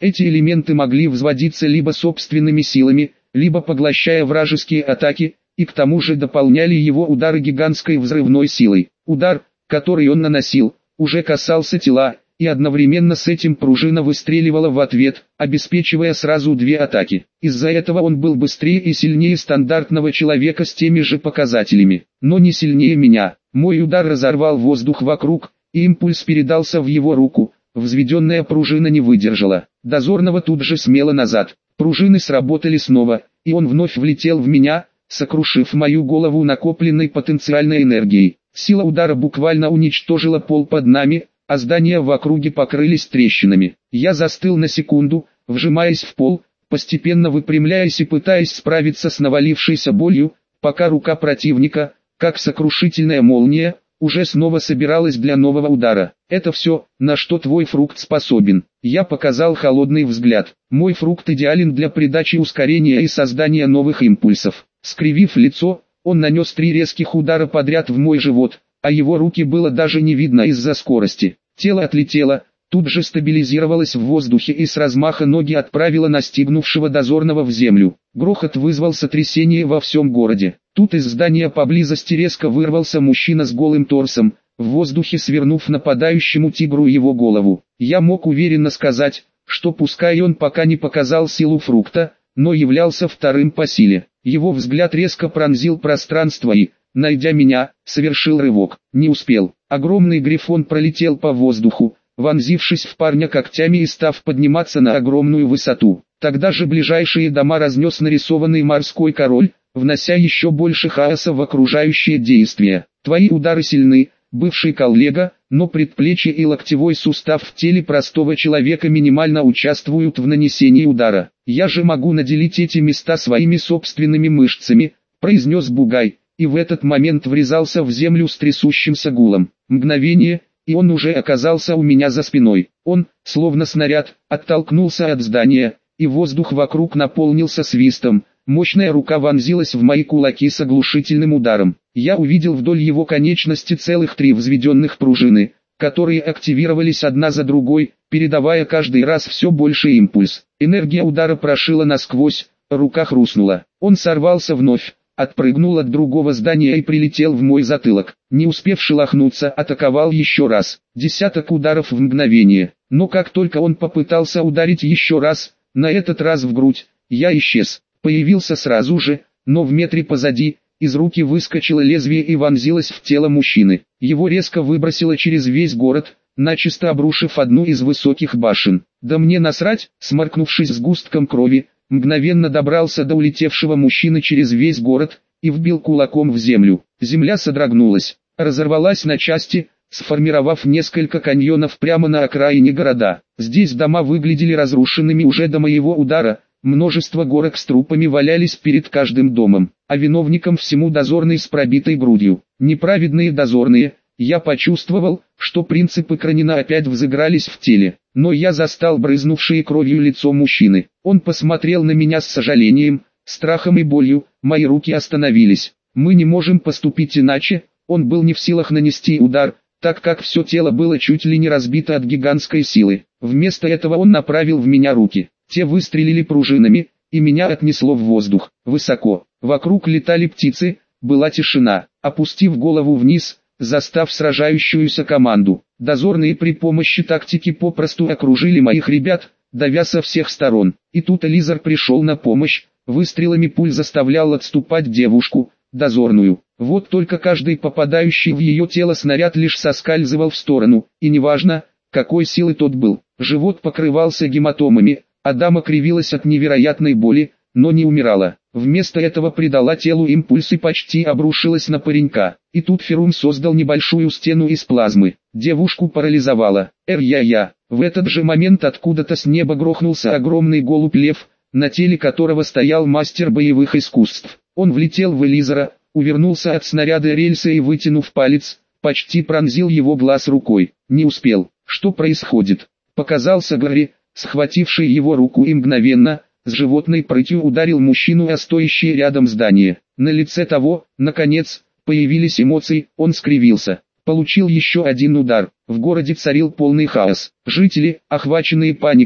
S1: Эти элементы могли взводиться либо собственными силами, либо поглощая вражеские атаки, и к тому же дополняли его удары гигантской взрывной силой. Удар, который он наносил, уже касался тела, и одновременно с этим пружина выстреливала в ответ, обеспечивая сразу две атаки. Из-за этого он был быстрее и сильнее стандартного человека с теми же показателями, но не сильнее меня. Мой удар разорвал воздух вокруг, и импульс передался в его руку. Взведенная пружина не выдержала. Дозорного тут же смело назад. Пружины сработали снова, и он вновь влетел в меня, сокрушив мою голову накопленной потенциальной энергией. Сила удара буквально уничтожила пол под нами, а здания в округе покрылись трещинами. Я застыл на секунду, вжимаясь в пол, постепенно выпрямляясь и пытаясь справиться с навалившейся болью, пока рука противника, как сокрушительная молния, уже снова собиралась для нового удара. Это все, на что твой фрукт способен. Я показал холодный взгляд. Мой фрукт идеален для придачи ускорения и создания новых импульсов. Скривив лицо, он нанес три резких удара подряд в мой живот, а его руки было даже не видно из-за скорости. Тело отлетело, тут же стабилизировалось в воздухе и с размаха ноги отправило настигнувшего дозорного в землю. Грохот вызвал сотрясение во всем городе. Тут из здания поблизости резко вырвался мужчина с голым торсом, в воздухе свернув нападающему тигру его голову. Я мог уверенно сказать, что пускай он пока не показал силу фрукта, но являлся вторым по силе. Его взгляд резко пронзил пространство и, найдя меня, совершил рывок. Не успел. Огромный грифон пролетел по воздуху, вонзившись в парня когтями и став подниматься на огромную высоту. Тогда же ближайшие дома разнес нарисованный морской король, внося еще больше хаоса в окружающее действие. Твои удары сильны, бывший коллега, но предплечье и локтевой сустав в теле простого человека минимально участвуют в нанесении удара. Я же могу наделить эти места своими собственными мышцами, произнес Бугай, и в этот момент врезался в землю с трясущимся гулом. Мгновение, и он уже оказался у меня за спиной. Он, словно снаряд, оттолкнулся от здания, и воздух вокруг наполнился свистом. Мощная рука вонзилась в мои кулаки с оглушительным ударом. Я увидел вдоль его конечности целых три взведенных пружины, которые активировались одна за другой, передавая каждый раз все больше импульс. Энергия удара прошила насквозь, рука хрустнула. Он сорвался вновь, отпрыгнул от другого здания и прилетел в мой затылок. Не успев шелохнуться, атаковал еще раз. Десяток ударов в мгновение. Но как только он попытался ударить еще раз, на этот раз в грудь, я исчез. Появился сразу же, но в метре позади, из руки выскочило лезвие и вонзилось в тело мужчины. Его резко выбросило через весь город, начисто обрушив одну из высоких башен. Да мне насрать, сморкнувшись сгустком крови, мгновенно добрался до улетевшего мужчины через весь город, и вбил кулаком в землю. Земля содрогнулась, разорвалась на части, сформировав несколько каньонов прямо на окраине города. Здесь дома выглядели разрушенными уже до моего удара. Множество горок с трупами валялись перед каждым домом, а виновником всему дозорный с пробитой грудью. Неправедные дозорные, я почувствовал, что принципы Кранина опять взыгрались в теле, но я застал брызнувшее кровью лицо мужчины. Он посмотрел на меня с сожалением, страхом и болью, мои руки остановились. Мы не можем поступить иначе, он был не в силах нанести удар, так как все тело было чуть ли не разбито от гигантской силы. Вместо этого он направил в меня руки. Те выстрелили пружинами, и меня отнесло в воздух, высоко. Вокруг летали птицы, была тишина. Опустив голову вниз, застав сражающуюся команду, дозорные при помощи тактики попросту окружили моих ребят, давя со всех сторон. И тут Элизар пришел на помощь, выстрелами пуль заставлял отступать девушку, дозорную. Вот только каждый попадающий в ее тело снаряд лишь соскальзывал в сторону, и неважно, какой силы тот был. Живот покрывался гематомами, а дама кривилась от невероятной боли, но не умирала. Вместо этого придала телу импульс и почти обрушилась на паренька. И тут Ферум создал небольшую стену из плазмы. Девушку парализовала. Эр-я-я. В этот же момент откуда-то с неба грохнулся огромный голубь-лев, на теле которого стоял мастер боевых искусств. Он влетел в Элизара, увернулся от снаряда рельса и, вытянув палец, почти пронзил его глаз рукой. Не успел. Что происходит? Показался Гарри, схвативший его руку, и мгновенно, с животной прытью ударил мужчину о стоящее рядом здание. На лице того, наконец, появились эмоции, он скривился. Получил еще один удар. В городе царил полный хаос. Жители, охваченные паникой,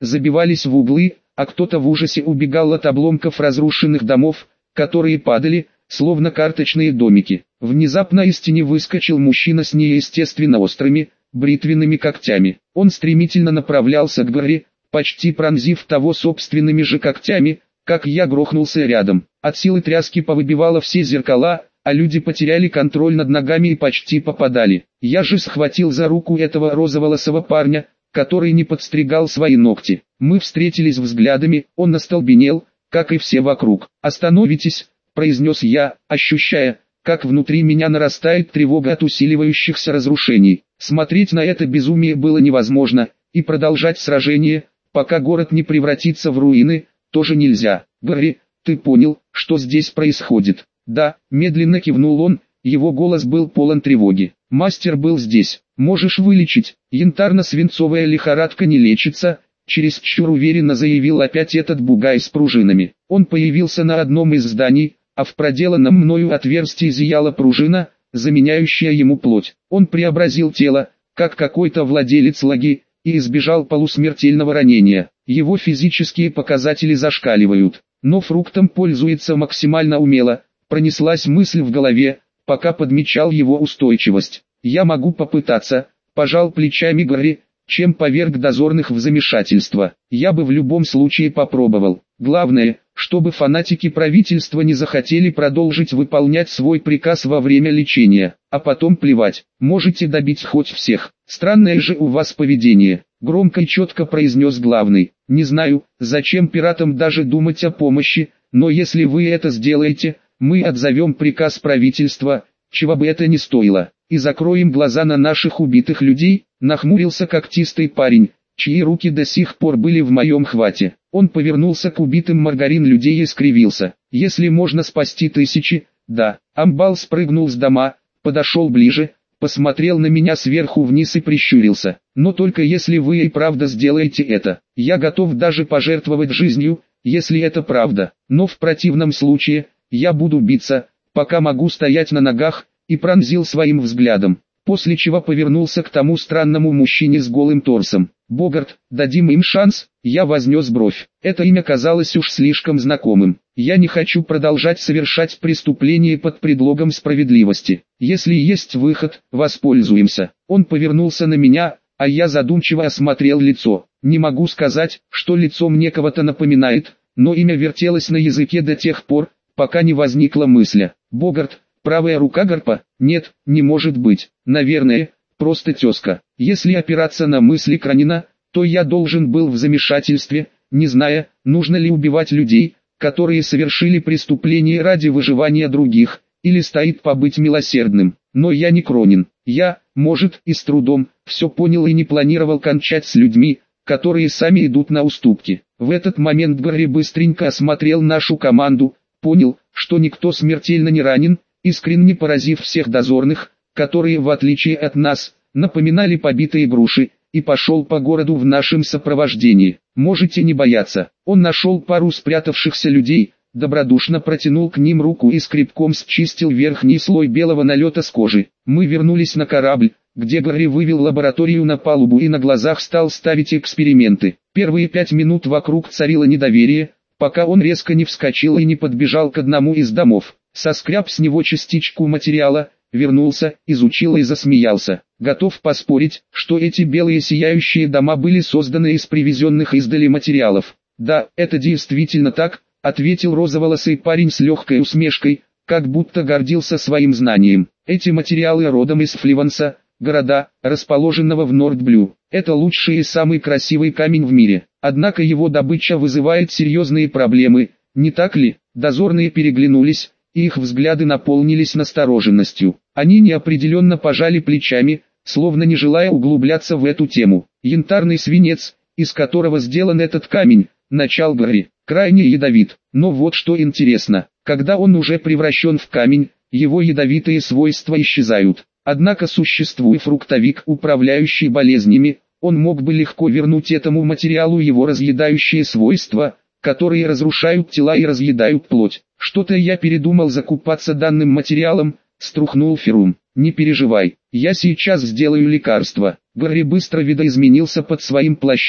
S1: забивались в углы, а кто-то в ужасе убегал от обломков разрушенных домов, которые падали, словно карточные домики. Внезапно из тени выскочил мужчина с неестественно острыми, бритвенными когтями. Он стремительно направлялся к Гарри, почти пронзив того собственными же когтями, как я грохнулся рядом. От силы тряски повыбивало все зеркала, а люди потеряли контроль над ногами и почти попадали. Я же схватил за руку этого розоволосого парня, который не подстригал свои ногти. Мы встретились взглядами, он остолбенел, как и все вокруг. «Остановитесь», — произнес я, ощущая, как внутри меня нарастает тревога от усиливающихся разрушений. Смотреть на это безумие было невозможно, и продолжать сражение, пока город не превратится в руины, тоже нельзя. «Гарри, ты понял, что здесь происходит?» «Да», — медленно кивнул он, его голос был полон тревоги. «Мастер был здесь. Можешь вылечить?» «Янтарно-свинцовая лихорадка не лечится», — чересчур уверенно заявил опять этот бугай с пружинами. Он появился на одном из зданий, а в проделанном мною отверстии зияла пружина, заменяющая ему плоть. Он преобразил тело, как какой-то владелец лаги, и избежал полусмертельного ранения. Его физические показатели зашкаливают, но фруктом пользуется максимально умело, пронеслась мысль в голове, пока подмечал его устойчивость. «Я могу попытаться», — пожал плечами Гарри, чем поверг дозорных в замешательство. «Я бы в любом случае попробовал. Главное, чтобы фанатики правительства не захотели продолжить выполнять свой приказ во время лечения, а потом плевать, можете добить хоть всех. Странное же у вас поведение», — громко и четко произнес главный. «Не знаю, зачем пиратам даже думать о помощи, но если вы это сделаете, мы отзовем приказ правительства, чего бы это ни стоило, и закроем глаза на наших убитых людей», — нахмурился когтистый парень, чьи руки до сих пор были в моем хвате. Он повернулся к убитым маргарин людей и скривился. «Если можно спасти тысячи, да». Амбал спрыгнул с дома, подошел ближе, посмотрел на меня сверху вниз и прищурился. «Но только если вы и правда сделаете это. Я готов даже пожертвовать жизнью, если это правда. Но в противном случае, я буду биться, пока могу стоять на ногах», и пронзил своим взглядом, после чего повернулся к тому странному мужчине с голым торсом. «Богарт, дадим им шанс?» Я вознес бровь. Это имя казалось уж слишком знакомым. «Я не хочу продолжать совершать преступления под предлогом справедливости. Если есть выход, воспользуемся». Он повернулся на меня, а я задумчиво осмотрел лицо. Не могу сказать, что лицо мне кого-то напоминает, но имя вертелось на языке до тех пор, пока не возникла мысль. «Богарт, правая рука Гарпа? Нет, не может быть. Наверное, просто тезка». Если опираться на мысли Кранина, то я должен был в замешательстве, не зная, нужно ли убивать людей, которые совершили преступление ради выживания других, или стоит побыть милосердным. Но я не Кронин. Я, может, и с трудом, все понял и не планировал кончать с людьми, которые сами идут на уступки. В этот момент Гарри быстренько осмотрел нашу команду, понял, что никто смертельно не ранен, искренне поразив всех дозорных, которые, в отличие от нас, напоминали побитые груши, и пошел по городу в нашем сопровождении. «Можете не бояться». Он нашел пару спрятавшихся людей, добродушно протянул к ним руку и скребком счистил верхний слой белого налета с кожи. Мы вернулись на корабль, где Гарри вывел лабораторию на палубу и на глазах стал ставить эксперименты. Первые пять минут вокруг царило недоверие, пока он резко не вскочил и не подбежал к одному из домов. Соскреб с него частичку материала, вернулся, изучил и засмеялся. Готов поспорить, что эти белые сияющие дома были созданы из привезенных издали материалов. «Да, это действительно так», — ответил розоволосый парень с легкой усмешкой, как будто гордился своим знанием. «Эти материалы родом из Фливанса, города, расположенного в Нордблю. Это лучший и самый красивый камень в мире. Однако его добыча вызывает серьезные проблемы, не так ли?» Дозорные переглянулись, и их взгляды наполнились настороженностью. Они неопределенно пожали плечами, словно не желая углубляться в эту тему. «Янтарный свинец, из которого сделан этот камень», — начал Гарри, — «крайне ядовит. Но вот что интересно, когда он уже превращен в камень, его ядовитые свойства исчезают. Однако существует фруктовик, управляющий болезнями, он мог бы легко вернуть этому материалу его разъедающие свойства, которые разрушают тела и разъедают плоть. Что-то я передумал закупаться данным материалом», — струхнул Ферум. «Не переживай, я сейчас сделаю лекарство». Гарри быстро видоизменился под своим плащом,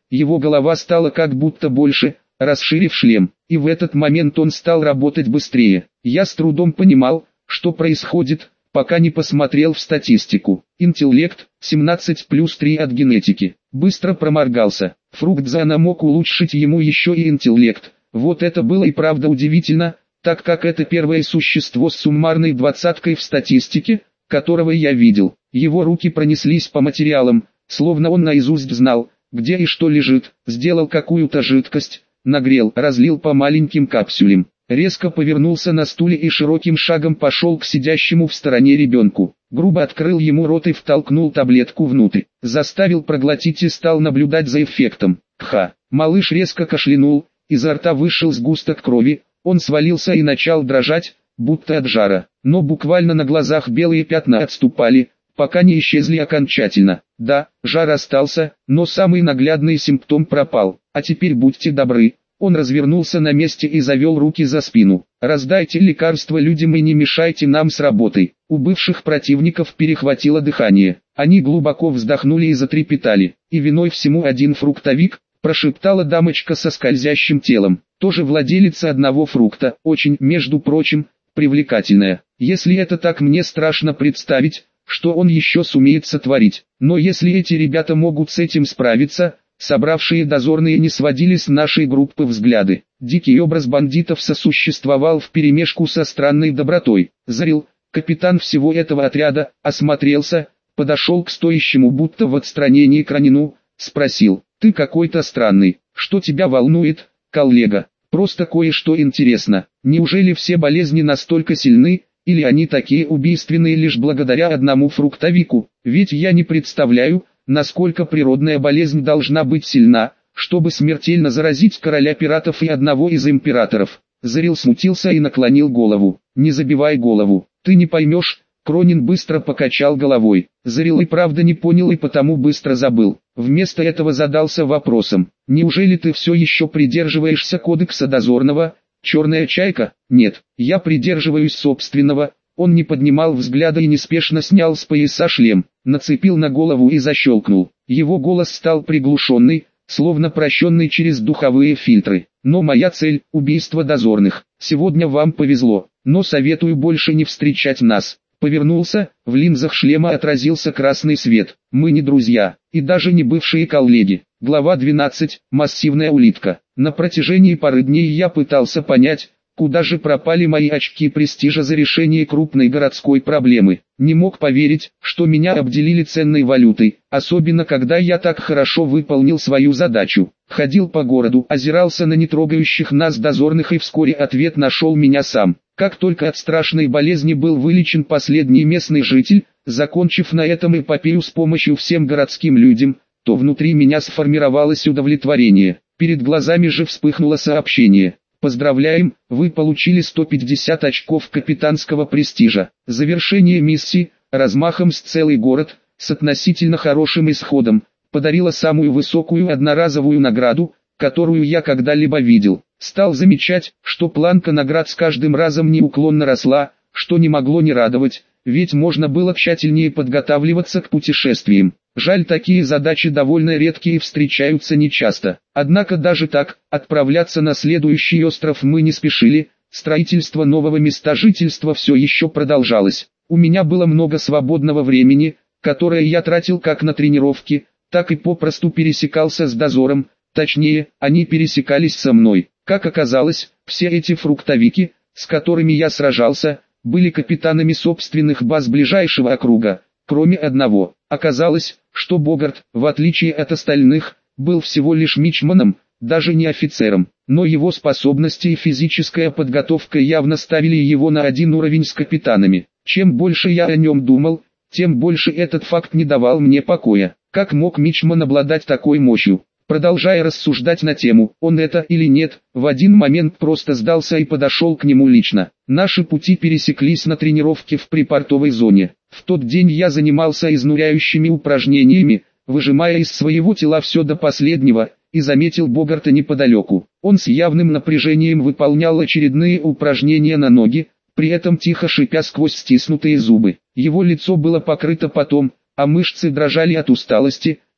S1: его голова стала как будто больше, расширив шлем, и в этот момент он стал работать быстрее. Я с трудом понимал, что происходит, пока не посмотрел в статистику. Интеллект, семнадцать плюс три от генетики. Быстро проморгался. Фруктзана мог улучшить ему еще и интеллект. Вот это было и правда удивительно, так как это первое существо с суммарной двадцаткой в статистике, которого я видел. Его руки пронеслись по материалам, словно он наизусть знал, где и что лежит, сделал какую-то жидкость, нагрел, разлил по маленьким капсулям. Резко повернулся на стуле и широким шагом пошел к сидящему в стороне ребенку. Грубо открыл ему рот и втолкнул таблетку внутрь. Заставил проглотить и стал наблюдать за эффектом. Ха! Малыш резко кашлянул, изо рта вышел сгусток крови, он свалился и начал дрожать, будто от жара. Но буквально на глазах белые пятна отступали, пока не исчезли окончательно. Да, жар остался, но самый наглядный симптом пропал. А теперь будьте добры. Он развернулся на месте и завел руки за спину. «Раздайте лекарства людям и не мешайте нам с работой». У бывших противников перехватило дыхание. Они глубоко вздохнули и затрепетали. «И виной всему один фруктовик», прошептала дамочка со скользящим телом. Тоже владелица одного фрукта, очень, между прочим, привлекательная. Если это так, мне страшно представить, что он еще сумеет сотворить. Но если эти ребята могут с этим справиться... Собравшие дозорные не сводили с нашей группы взгляды. Дикий образ бандитов сосуществовал вперемешку со странной добротой. Зарил, капитан всего этого отряда, осмотрелся, подошел к стоящему будто в отстранении Кранину, спросил: «Ты какой-то странный, что тебя волнует, коллега?» «Просто кое-что интересно. Неужели все болезни настолько сильны, или они такие убийственные лишь благодаря одному фруктовику? Ведь я не представляю, насколько природная болезнь должна быть сильна, чтобы смертельно заразить короля пиратов и одного из императоров». Зарил смутился и наклонил голову. «Не забивай голову, ты не поймешь». Кронин быстро покачал головой. Зарил и правда не понял и потому быстро забыл. Вместо этого задался вопросом: «Неужели ты все еще придерживаешься кодекса дозорного, черная чайка?» «Нет, я придерживаюсь собственного». Он не поднимал взгляда и неспешно снял с пояса шлем, нацепил на голову и защелкнул. Его голос стал приглушенный, словно прощенный через духовые фильтры. «Но моя цель – убийство дозорных. Сегодня вам повезло, но советую больше не встречать нас». Повернулся, в линзах шлема отразился красный свет. «Мы не друзья, и даже не бывшие коллеги». Глава двенадцать. Массивная улитка. На протяжении пары дней я пытался понять, куда же пропали мои очки престижа за решение крупной городской проблемы. Не мог поверить, что меня обделили ценной валютой, особенно когда я так хорошо выполнил свою задачу. Ходил по городу, озирался на нетрогающих нас дозорных и вскоре ответ нашел меня сам. Как только от страшной болезни был вылечен последний местный житель, закончив на этом эпопею с помощью всем городским людям, то внутри меня сформировалось удовлетворение. Перед глазами же вспыхнуло сообщение: «Поздравляем, вы получили сто пятьдесят очков капитанского престижа. Завершение миссии, размахом с целый город, с относительно хорошим исходом, подарило самую высокую одноразовую награду, которую я когда-либо видел». Стал замечать, что планка наград с каждым разом неуклонно росла, что не могло не радовать, ведь можно было тщательнее подготавливаться к путешествиям. Жаль, такие задачи довольно редкие и встречаются нечасто. Однако даже так, отправляться на следующий остров мы не спешили, строительство нового места жительства все еще продолжалось. У меня было много свободного времени, которое я тратил как на тренировки, так и попросту пересекался с дозором, точнее, они пересекались со мной. Как оказалось, все эти фруктовики, с которыми я сражался, были капитанами собственных баз ближайшего округа, кроме одного. Оказалось, что Богарт, в отличие от остальных, был всего лишь мичманом, даже не офицером, но его способности и физическая подготовка явно ставили его на один уровень с капитанами. Чем больше я о нем думал, тем больше этот факт не давал мне покоя. Как мог мичман обладать такой мощью? Продолжая рассуждать на тему, он это или нет, в один момент просто сдался и подошел к нему лично. Наши пути пересеклись на тренировке в припортовой зоне. В тот день я занимался изнуряющими упражнениями, выжимая из своего тела все до последнего, и заметил Богарта неподалеку. Он с явным напряжением выполнял очередные упражнения на ноги, при этом тихо шипя сквозь стиснутые зубы. Его лицо было покрыто потом, а мышцы дрожали от усталости,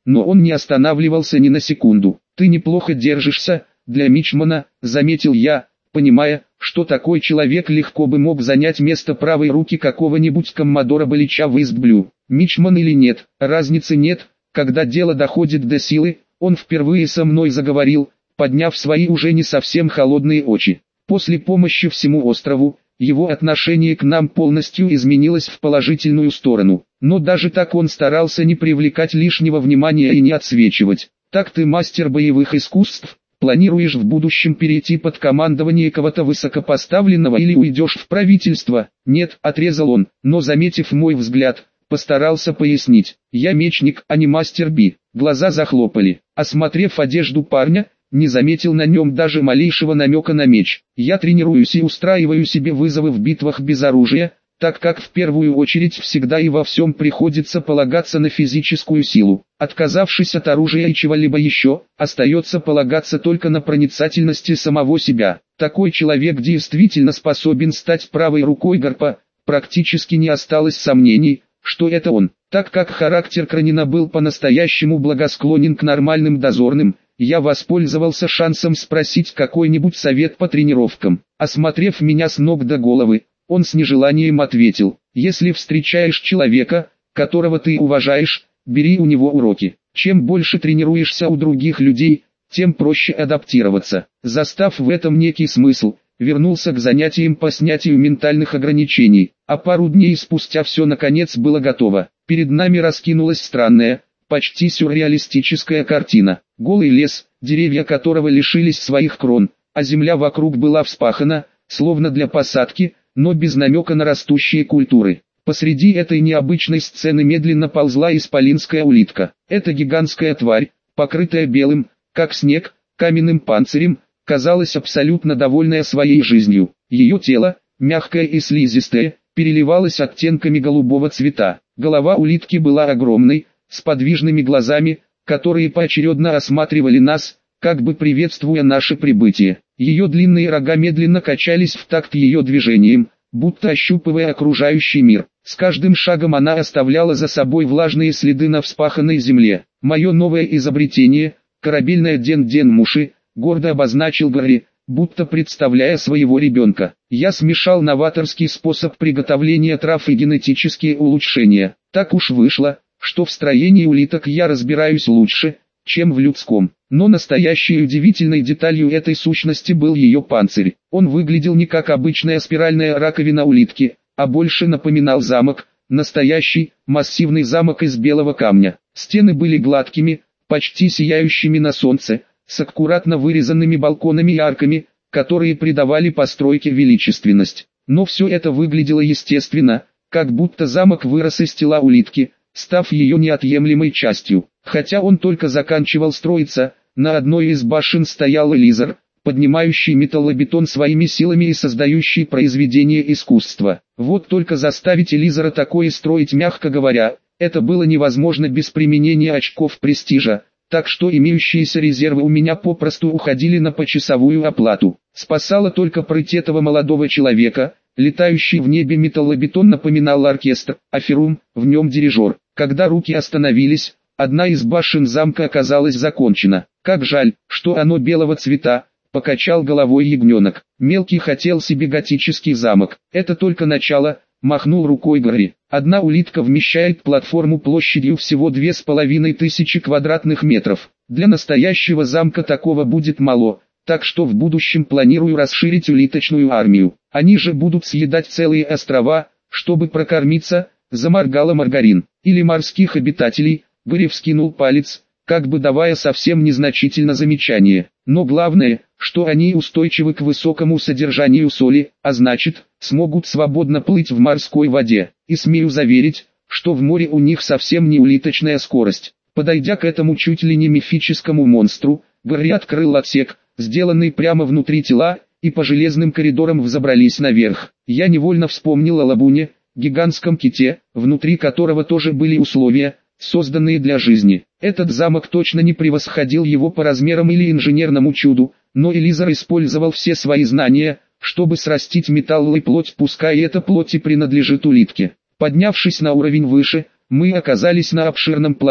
S1: но он не останавливался ни на секунду. «Ты неплохо держишься для мичмана», — заметил я, понимая, что такой человек легко бы мог занять место правой руки какого-нибудь коммодора Балича в Истблю. Мичман или нет, разницы нет, когда дело доходит до силы. Он впервые со мной заговорил, подняв свои уже не совсем холодные очи. После помощи всему острову, его отношение к нам полностью изменилось в положительную сторону. Но даже так он старался не привлекать лишнего внимания и не отсвечивать. «Так ты мастер боевых искусств? Планируешь в будущем перейти под командование кого-то высокопоставленного или уйдешь в правительство?» «Нет», — отрезал он, но, заметив мой взгляд, постарался пояснить. «Я мечник, а не мастер Би». Глаза захлопали. Осмотрев одежду парня, не заметил на нем даже малейшего намека на меч. «Я тренируюсь и устраиваю себе вызовы в битвах без оружия, так как в первую очередь всегда и во всем приходится полагаться на физическую силу. Отказавшись от оружия и чего-либо еще, остается полагаться только на проницательности самого себя. Такой человек действительно способен стать правой рукой Гарпа, практически не осталось сомнений, что это он. Так как характер Кранина был по-настоящему благосклонен к нормальным дозорным, я воспользовался шансом спросить какой-нибудь совет по тренировкам. Осмотрев меня с ног до головы, он с нежеланием ответил: «Если встречаешь человека, которого ты уважаешь, бери у него уроки. Чем больше тренируешься у других людей, тем проще адаптироваться». Застав в этом некий смысл, вернулся к занятиям по снятию ментальных ограничений, а пару дней спустя все наконец было готово. Перед нами раскинулась странная, почти сюрреалистическая картина. Голый лес, деревья которого лишились своих крон, а земля вокруг была вспахана, словно для посадки, но без намека на растущие культуры. Посреди этой необычной сцены медленно ползла исполинская улитка. Эта гигантская тварь, покрытая белым, как снег, каменным панцирем, казалась абсолютно довольная своей жизнью. Ее тело, мягкое и слизистое, переливалось оттенками голубого цвета. Голова улитки была огромной, с подвижными глазами, которые поочередно осматривали нас, как бы приветствуя наше прибытие. Ее длинные рога медленно качались в такт ее движениям, будто ощупывая окружающий мир. С каждым шагом она оставляла за собой влажные следы на вспаханной земле. Мое новое изобретение, корабельная Ден-Ден-Муши, гордо обозначил Гарри, будто представляя своего ребенка. Я смешал новаторский способ приготовления трав и генетические улучшения. Так уж вышло, что в строении улиток я разбираюсь лучше, чем в людском. Но настоящей удивительной деталью этой сущности был ее панцирь. Он выглядел не как обычная спиральная раковина улитки, а больше напоминал замок, настоящий, массивный замок из белого камня. Стены были гладкими, почти сияющими на солнце, с аккуратно вырезанными балконами и арками, которые придавали постройке величественность. Но все это выглядело естественно, как будто замок вырос из тела улитки, став ее неотъемлемой частью. Хотя он только заканчивал строиться, на одной из башен стоял Элизар, поднимающий металлобетон своими силами и создающий произведение искусства. Вот только заставить Элизара такое строить, мягко говоря, это было невозможно без применения очков престижа, так что имеющиеся резервы у меня попросту уходили на почасовую оплату. Спасало только прыть этого молодого человека. Летающий в небе металлобетон напоминал оркестр, а Ферум, в нем дирижер. Когда руки остановились, одна из башен замка оказалась закончена. «Как жаль, что оно белого цвета», — покачал головой ягненок. Мелкий хотел себе готический замок. «Это только начало», — махнул рукой Гарри. «Одна улитка вмещает платформу площадью всего две с половиной тысячи квадратных метров. Для настоящего замка такого будет мало, так что в будущем планирую расширить улиточную армию. Они же будут съедать целые острова, чтобы прокормиться», — заморгала Маргарин. «Или морских обитателей», — Гарри вскинул палец, как бы давая совсем незначительно замечание. «Но главное, что они устойчивы к высокому содержанию соли, а значит, смогут свободно плыть в морской воде. И смею заверить, что в море у них совсем не улиточная скорость». Подойдя к этому чуть ли не мифическому монстру, Гарри открыл отсек, сделанный прямо внутри тела, и по железным коридорам взобрались наверх. Я невольно вспомнил о Лабуне, гигантском ките, внутри которого тоже были условия, созданные для жизни. Этот замок точно не превосходил его по размерам или инженерному чуду, но Элизар использовал все свои знания, чтобы срастить металл и плоть, пускай эта плоть и принадлежит улитке. Поднявшись на уровень выше, мы оказались на обширном плато,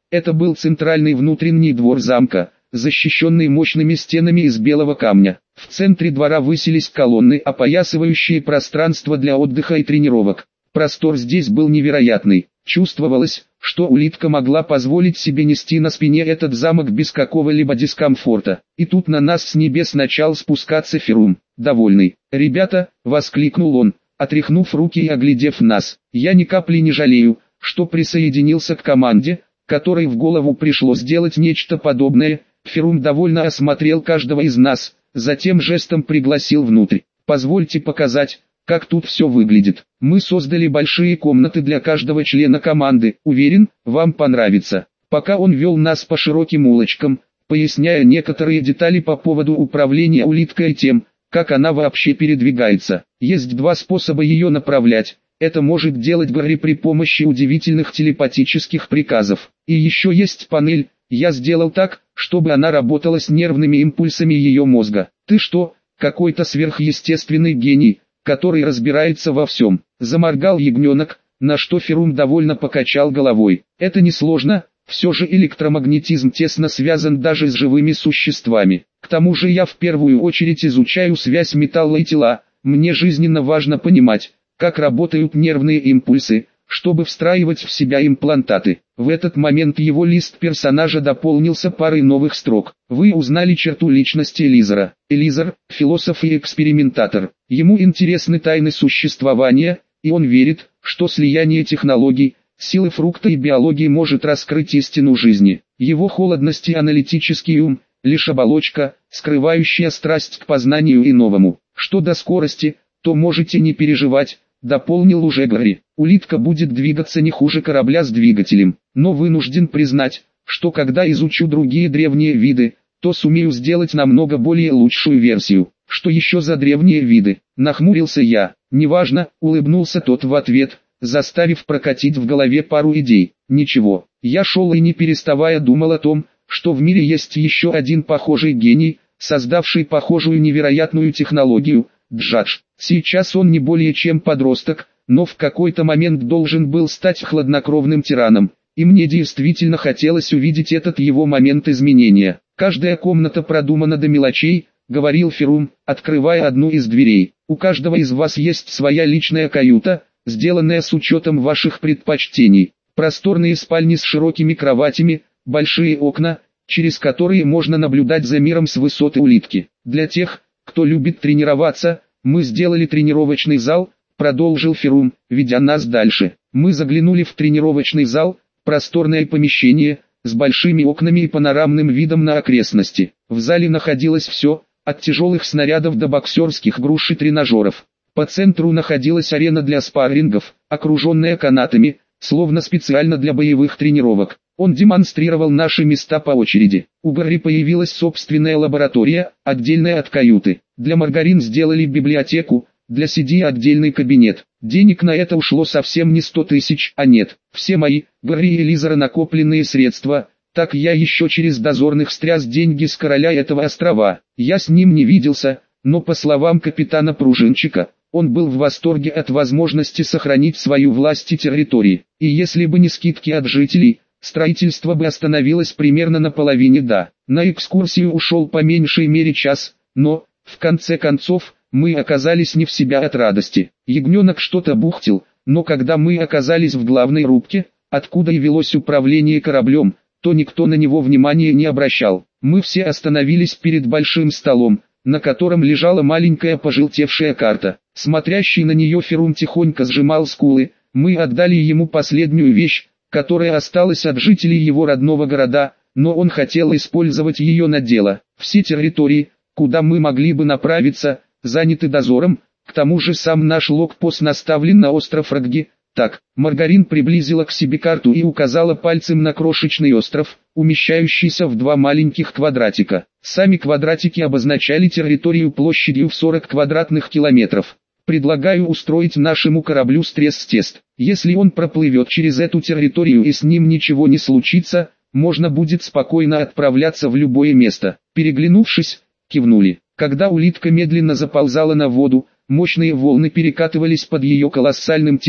S1: Это был центральный внутренний двор замка, защищенный мощными стенами из белого камня. В центре двора высились колонны, опоясывающие пространство для отдыха и тренировок. Простор здесь был невероятный. Чувствовалось, что улитка могла позволить себе нести на спине этот замок без какого-либо дискомфорта. И тут на нас с небес начал спускаться Ферум, довольный. «Ребята!» — воскликнул он, отряхнув руки и оглядев нас. «Я ни капли не жалею, что присоединился к команде, которой в голову пришло сделать нечто подобное». Ферум довольно осмотрел каждого из нас, затем жестом пригласил внутрь. «Позвольте показать, как тут все выглядит. Мы создали большие комнаты для каждого члена команды, уверен, вам понравится». Пока он вел нас по широким улочкам, поясняя некоторые детали по поводу управления улиткой и тем, как она вообще передвигается. Есть два способа ее направлять. Это может делать Гарри при помощи удивительных телепатических приказов. И еще есть панель. Я сделал так, чтобы она работала с нервными импульсами ее мозга. «Ты что, какой-то сверхъестественный гений, который разбирается во всем?» Заморгал ягненок, на что Ферум довольно покачал головой. «Это несложно, все же электромагнетизм тесно связан даже с живыми существами. К тому же я в первую очередь изучаю связь металла и тела, мне жизненно важно понимать, как работают нервные импульсы, чтобы встраивать в себя имплантаты». В этот момент его лист персонажа дополнился парой новых строк. Вы узнали черту личности Элизера. Элизер – философ и экспериментатор. Ему интересны тайны существования, и он верит, что слияние технологий, силы фрукта и биологии может раскрыть истину жизни. Его холодность и аналитический ум – лишь оболочка, скрывающая страсть к познанию и новому. Что до скорости, то можете не переживать. Дополнил уже Гарри. Улитка будет двигаться не хуже корабля с двигателем, но вынужден признать, что когда изучу другие древние виды, то сумею сделать намного более лучшую версию. Что еще за древние виды? Нахмурился я. Неважно, улыбнулся тот в ответ, заставив прокатить в голове пару идей. Ничего, я шел и не переставая думал о том, что в мире есть еще один похожий гений, создавший похожую невероятную технологию – Джадж. Сейчас он не более чем подросток, но в какой-то момент должен был стать хладнокровным тираном, и мне действительно хотелось увидеть этот его момент изменения. «Каждая комната продумана до мелочей», — говорил Ферум, открывая одну из дверей. «У каждого из вас есть своя личная каюта, сделанная с учетом ваших предпочтений. Просторные спальни с широкими кроватями, большие окна, через которые можно наблюдать за миром с высоты улитки. Для тех, кто любит тренироваться, мы сделали тренировочный зал», — продолжил Ферум, ведя нас дальше. Мы заглянули в тренировочный зал, просторное помещение, с большими окнами и панорамным видом на окрестности. В зале находилось все, от тяжелых снарядов до боксерских груш и тренажеров. По центру находилась арена для спаррингов, окруженная канатами, словно специально для боевых тренировок. Он демонстрировал наши места по очереди. У Гарри появилась собственная лаборатория, отдельная от каюты. Для Маргарин сделали библиотеку, для Сиди отдельный кабинет. Денег на это ушло совсем не сто тысяч, а нет. Все мои, Гарри и Элизера накопленные средства, так я еще через дозорных стряс деньги с короля этого острова. Я с ним не виделся, но по словам капитана Пружинчика, он был в восторге от возможности сохранить свою власть и территории. И если бы не скидки от жителей, строительство бы остановилось примерно на половине да. На экскурсию ушел по меньшей мере час, но, в конце концов, мы оказались не в себя от радости. Ягненок что-то бухтел, но когда мы оказались в главной рубке, откуда и велось управление кораблем, то никто на него внимания не обращал. Мы все остановились перед большим столом, на котором лежала маленькая пожелтевшая карта. Смотрящий на нее Ферум тихонько сжимал скулы. Мы отдали ему последнюю вещь, которая осталась от жителей его родного города, но он хотел использовать ее на дело. Все территории, куда мы могли бы направиться, заняты дозором, к тому же сам наш логпост наставлен на остров Рагги. Так, Маргарин приблизила к себе карту и указала пальцем на крошечный остров, умещающийся в два маленьких квадратика. Сами квадратики обозначали территорию площадью в сорок квадратных километров. Предлагаю устроить нашему кораблю стресс-тест. Если он проплывет через эту территорию и с ним ничего не случится, можно будет спокойно отправляться в любое место. Переглянувшись, кивнули. Когда улитка медленно заползала на воду, мощные волны перекатывались под ее колоссальным телом,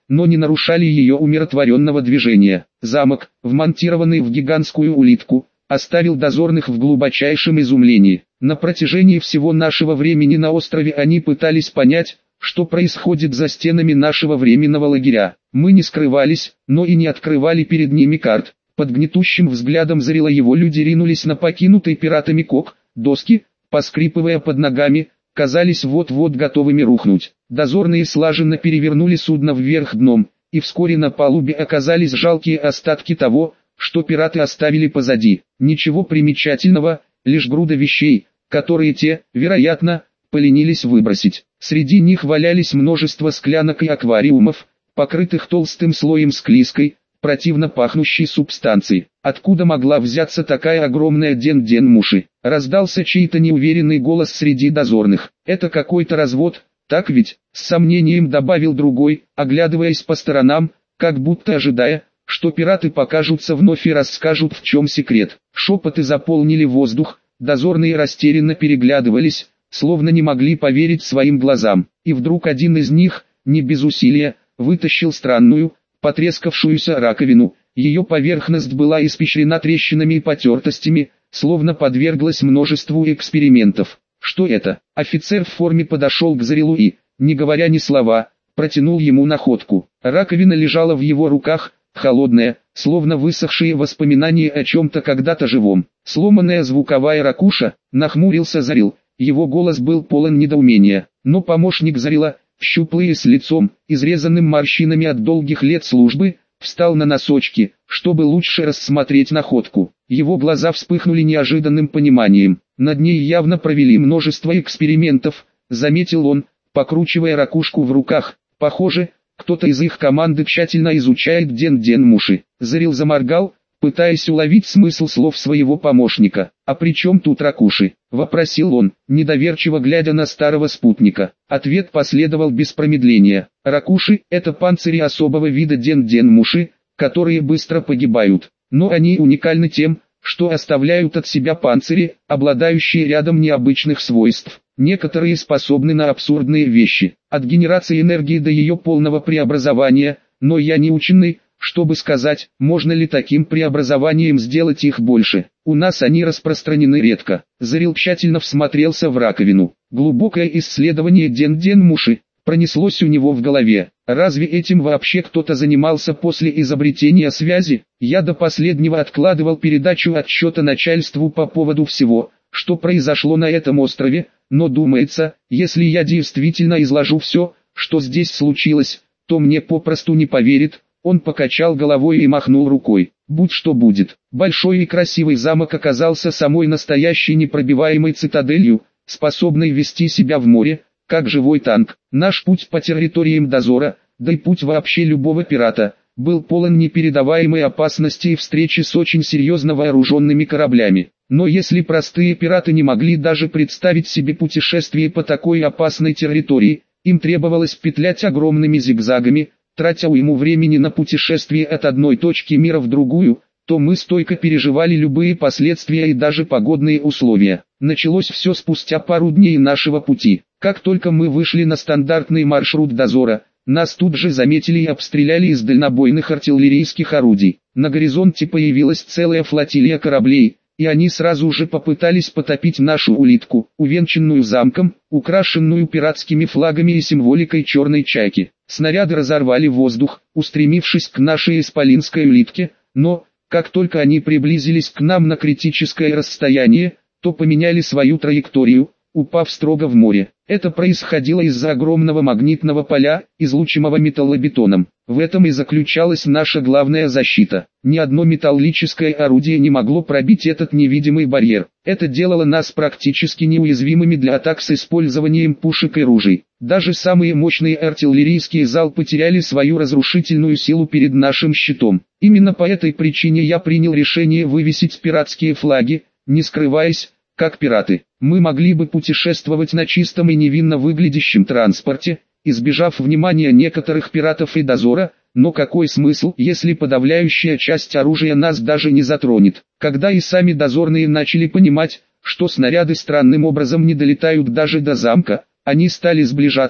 S1: но не нарушали ее умиротворенного движения. Замок, вмонтированный в гигантскую улитку, оставил дозорных в глубочайшем изумлении. На протяжении всего нашего времени на острове они пытались понять, что происходит за стенами нашего временного лагеря. Мы не скрывались, но и не открывали перед ними карт. Под гнетущим взглядом Зарила его люди ринулись на покинутый пиратами кок, доски, поскрипывая под ногами, казались вот-вот готовыми рухнуть. Дозорные слаженно перевернули судно вверх дном, и вскоре на палубе оказались жалкие остатки того, что пираты оставили позади. Ничего примечательного, лишь груда вещей, которые те, вероятно, поленились выбросить. Среди них валялись множество склянок и аквариумов, покрытых толстым слоем склизкой, противно пахнущей субстанции. Откуда могла взяться такая огромная ден-ден-муши? Раздался чей-то неуверенный голос среди дозорных. Это какой-то развод, так ведь? С сомнением добавил другой, оглядываясь по сторонам, как будто ожидая, что пираты покажутся вновь и расскажут, в чем секрет. Шепоты заполнили воздух, дозорные растерянно переглядывались, словно не могли поверить своим глазам. И вдруг один из них, не без усилия, вытащил странную, потрескавшуюся раковину. Ее поверхность была испещрена трещинами и потертостями, словно подверглась множеству экспериментов. Что это? Офицер в форме подошел к Зарилу и, не говоря ни слова, протянул ему находку. Раковина лежала в его руках, холодная, словно высохшие воспоминания о чем-то когда-то живом. Сломанная звуковая ракуша, нахмурился Зарил, его голос был полон недоумения. Но помощник Зарила, щуплый с лицом, изрезанным морщинами от долгих лет службы, встал на носочки, чтобы лучше рассмотреть находку. Его глаза вспыхнули неожиданным пониманием. Над ней явно провели множество экспериментов, заметил он, покручивая ракушку в руках. Похоже, кто-то из их команды тщательно изучает ден-ден-муши. Зарил заморгал, пытаясь уловить смысл слов своего помощника. «А при чем тут ракуши?» – вопросил он, недоверчиво глядя на старого спутника. Ответ последовал без промедления. Ракуши – это панцири особого вида ден-ден-муши, которые быстро погибают. Но они уникальны тем, что оставляют от себя панцири, обладающие рядом необычных свойств. Некоторые способны на абсурдные вещи, от генерации энергии до ее полного преобразования, но я не ученый, чтобы сказать, можно ли таким преобразованием сделать их больше. У нас они распространены редко. Зарил тщательно всмотрелся в раковину. Глубокое исследование ден-ден-муши пронеслось у него в голове. Разве этим вообще кто-то занимался после изобретения связи? Я до последнего откладывал передачу отчета начальству по поводу всего, что произошло на этом острове, но думается, если я действительно изложу все, что здесь случилось, то мне попросту не поверит. Он покачал головой и махнул рукой. Будь что будет. Большой и красивый замок оказался самой настоящей непробиваемой цитаделью, способной вести себя в море, как живой танк. Наш путь по территориям дозора, да и путь вообще любого пирата, был полон непередаваемой опасности и встречи с очень серьезно вооруженными кораблями. Но если простые пираты не могли даже представить себе путешествие по такой опасной территории, им требовалось петлять огромными зигзагами, тратя уйму времени на путешествие от одной точки мира в другую, то мы стойко переживали любые последствия и даже погодные условия. Началось все спустя пару дней нашего пути. Как только мы вышли на стандартный маршрут дозора, нас тут же заметили и обстреляли из дальнобойных артиллерийских орудий. На горизонте появилась целая флотилия кораблей, и они сразу же попытались потопить нашу улитку, увенчанную замком, украшенную пиратскими флагами и символикой черной чайки. Снаряды разорвали воздух, устремившись к нашей исполинской улитке, но, как только они приблизились к нам на критическое расстояние, то поменяли свою траекторию, упав строго в море. Это происходило из-за огромного магнитного поля, излучимого металлобетоном. В этом и заключалась наша главная защита. Ни одно металлическое орудие не могло пробить этот невидимый барьер. Это делало нас практически неуязвимыми для атак с использованием пушек и ружей. Даже самые мощные артиллерийские залпы теряли свою разрушительную силу перед нашим щитом. Именно по этой причине я принял решение вывесить пиратские флаги, не скрываясь, как пираты. Мы могли бы путешествовать на чистом и невинно выглядящем транспорте, избежав внимания некоторых пиратов и дозора, но какой смысл, если подавляющая часть оружия нас даже не затронет? Когда и сами дозорные начали понимать, что снаряды странным образом не долетают даже до замка, они стали сближаться,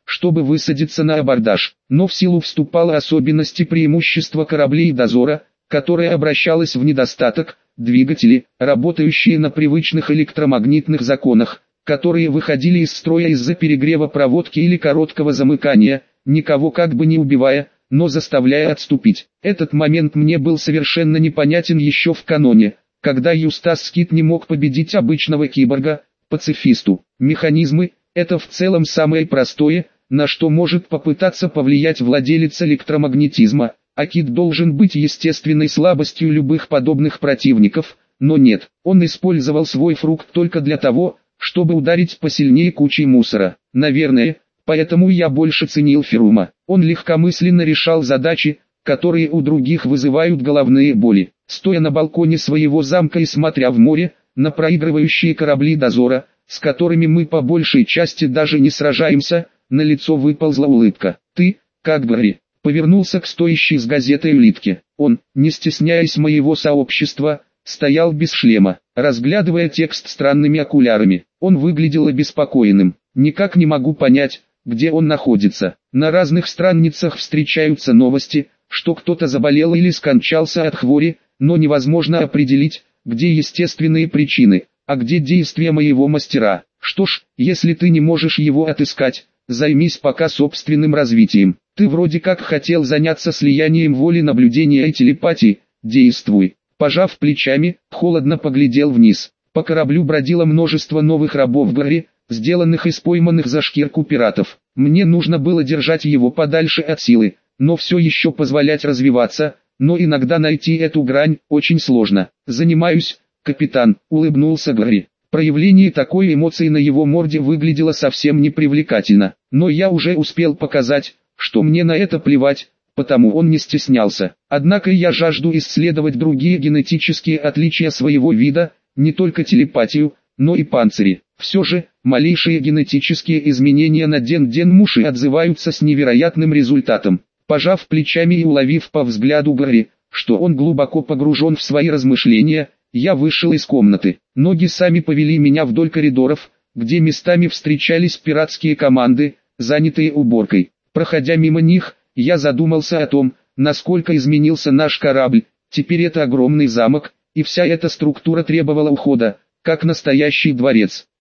S1: чтобы высадиться на абордаж. Но в силу вступало особенности преимущества кораблей дозора, которое обращалось в недостаток, двигатели, работающие на привычных электромагнитных законах, которые выходили из строя из-за перегрева проводки или короткого замыкания, никого как бы не убивая, но заставляя отступить. Этот момент мне был совершенно непонятен еще в каноне, когда Юстас Скит не мог победить обычного киборга, пацифисту. Механизмы – это в целом самое простое, на что может попытаться повлиять владелец электромагнетизма, а Кит должен быть естественной слабостью любых подобных противников, но нет, он использовал свой фрукт только для того, чтобы ударить посильнее кучей мусора. Наверное, поэтому я больше ценил Ферума. Он легкомысленно решал задачи, которые у других вызывают головные боли. Стоя на балконе своего замка и смотря в море, на проигрывающие корабли дозора, с которыми мы по большей части даже не сражаемся, на лицо выползла улыбка. «Ты, как Гарри», повернулся к стоящей с газетой улитке. Он, не стесняясь моего сообщества, стоял без шлема, разглядывая текст странными окулярами. Он выглядел обеспокоенным. Никак не могу понять, где он находится. На разных страницах встречаются новости, что кто-то заболел или скончался от хвори, но невозможно определить, где естественные причины, а где действия моего мастера. Что ж, если ты не можешь его отыскать, займись пока собственным развитием. Ты вроде как хотел заняться слиянием воли, наблюдения и телепатии, действуй. Пожав плечами, холодно поглядел вниз. По кораблю бродило множество новых рабов Гарри, сделанных из пойманных за шкирку пиратов. Мне нужно было держать его подальше от силы, но все еще позволять развиваться, но иногда найти эту грань очень сложно. «Занимаюсь, капитан», — улыбнулся Гарри. Проявление такой эмоции на его морде выглядело совсем непривлекательно, но я уже успел показать, что мне на это плевать, потому он не стеснялся. Однако я жажду исследовать другие генетические отличия своего вида, не только телепатию, но и панцири. Все же, малейшие генетические изменения на Ден-Ден-Муши отзываются с невероятным результатом. Пожав плечами и уловив по взгляду Гарри, что он глубоко погружен в свои размышления, я вышел из комнаты. Ноги сами повели меня вдоль коридоров, где местами встречались пиратские команды, занятые уборкой. Проходя мимо них, я задумался о том, насколько изменился наш корабль. Теперь это огромный замок, и вся эта структура требовала ухода, как настоящий дворец.